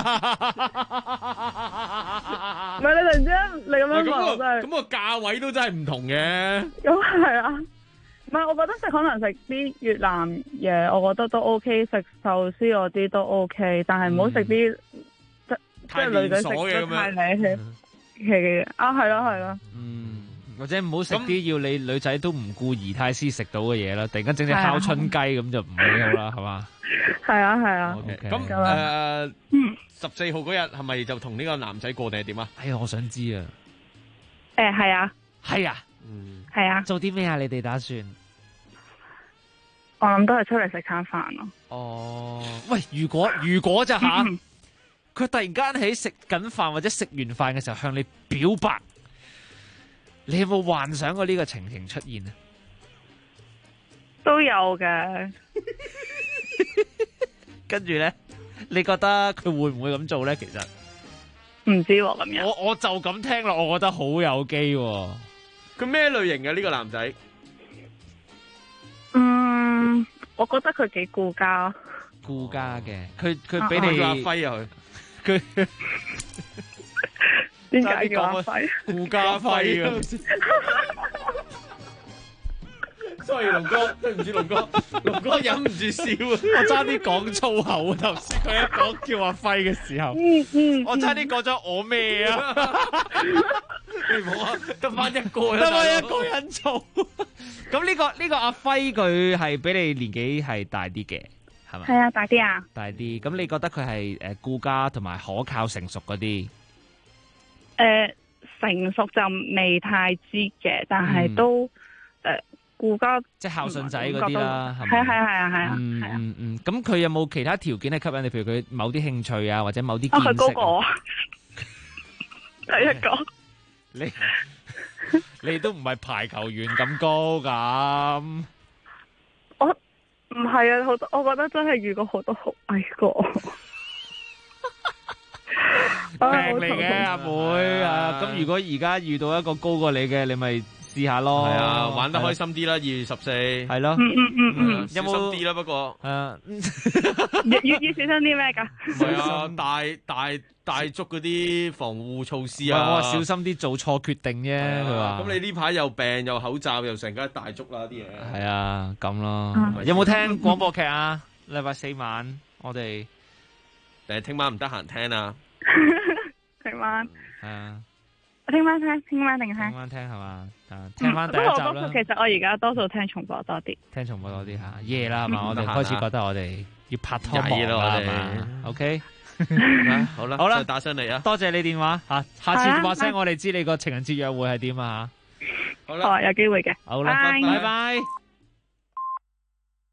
唔係你突然之間你咁樣講真係， 咁個價位都真係唔同嘅。 咁係啊。唔係，我覺得可能食啲越南嘢，我覺得都 OK， 食壽司嗰啲都 OK， 但係唔好食啲即係女仔食得太離奇嘅啊，係咯係咯。 或者唔好食啲要你女仔都唔顧儀態先食到嘅嘢啦，突然間整隻烤春雞咁就唔係幾好啦，係嘛？係啊係啊。 咁14號嗰日係咪就同呢個男仔過定係點啊？ 哎呀，我想知啊。 係啊。 係啊。 係啊。 做啲咩啊？你哋打算？ 我諗都係出嚟食餐飯咯。 哦，喂，如果就吓，佢突然間喺食緊飯或者食完飯嘅時候向你表白，你有冇幻想過呢個情形出現啊？ 都有嘅。 跟住咧，你覺得佢會唔會咁做咧？其實唔知喎咁樣。 我就咁聽落，我覺得好有機喎。 佢咩類型嘅呢個男仔？ 我覺得佢幾顧家。 顧家嘅，佢俾你叫阿輝啊佢。 點解叫阿輝？ 顧家輝啊！sorry， 龍哥，對唔住龍哥，龍哥忍唔住笑啊！ 我差啲講粗口啊！頭先佢一講叫阿輝嘅時候，我差啲講咗我咩啊？ 你唔好啊，得翻一個人做。咁呢個阿輝佢係比你年紀係大啲嘅，係咪？ 係啊，大啲啊。 大啲，咁你覺得佢係顧家同埋可靠成熟嗰啲？ 成熟就未太知嘅，但係都顧家即係孝順仔嗰啲啦，係咪？係啊。 咁佢有冇其他條件係吸引你？譬如佢某啲興趣啊，或者某啲見識？ 佢高過我，第一個。 你都唔係排球員咁高咁。 我唔係啊，我覺得真係遇過好多好矮過我。 病嚟嘅阿妹啊！咁如果而家遇到一個高過你嘅，你咪試下咯。 係啊，玩得開心啲啦，2月14。 係咯。 有冇小心啲啦？不過要小心啲咩㗎？ 唔係啊，帶足嗰啲防護措施啊。 我話小心啲做錯決定啫。佢話。 咁你呢排又病又口罩又成家大足啦啲嘢。 係啊，咁咯。有冇聽廣播劇啊？禮拜4晚我哋聽晚唔得閒聽啊。 聽晚係啊， 我聽晚聽，聽晚定聽？ 聽晚聽係嘛？聽翻第一集啦。 其實我而家多數聽重播多啲。 聽重播多啲嚇，夜啦係嘛？我哋開始覺得我哋要拍拖忙啦係嘛 ？OK， 好啦， 好啦， 再打上嚟啊！ 多謝你電話嚇，下次話聲我哋知你個情人節約會係點啊嚇。 好啦，有機會嘅。 好啦，拜拜。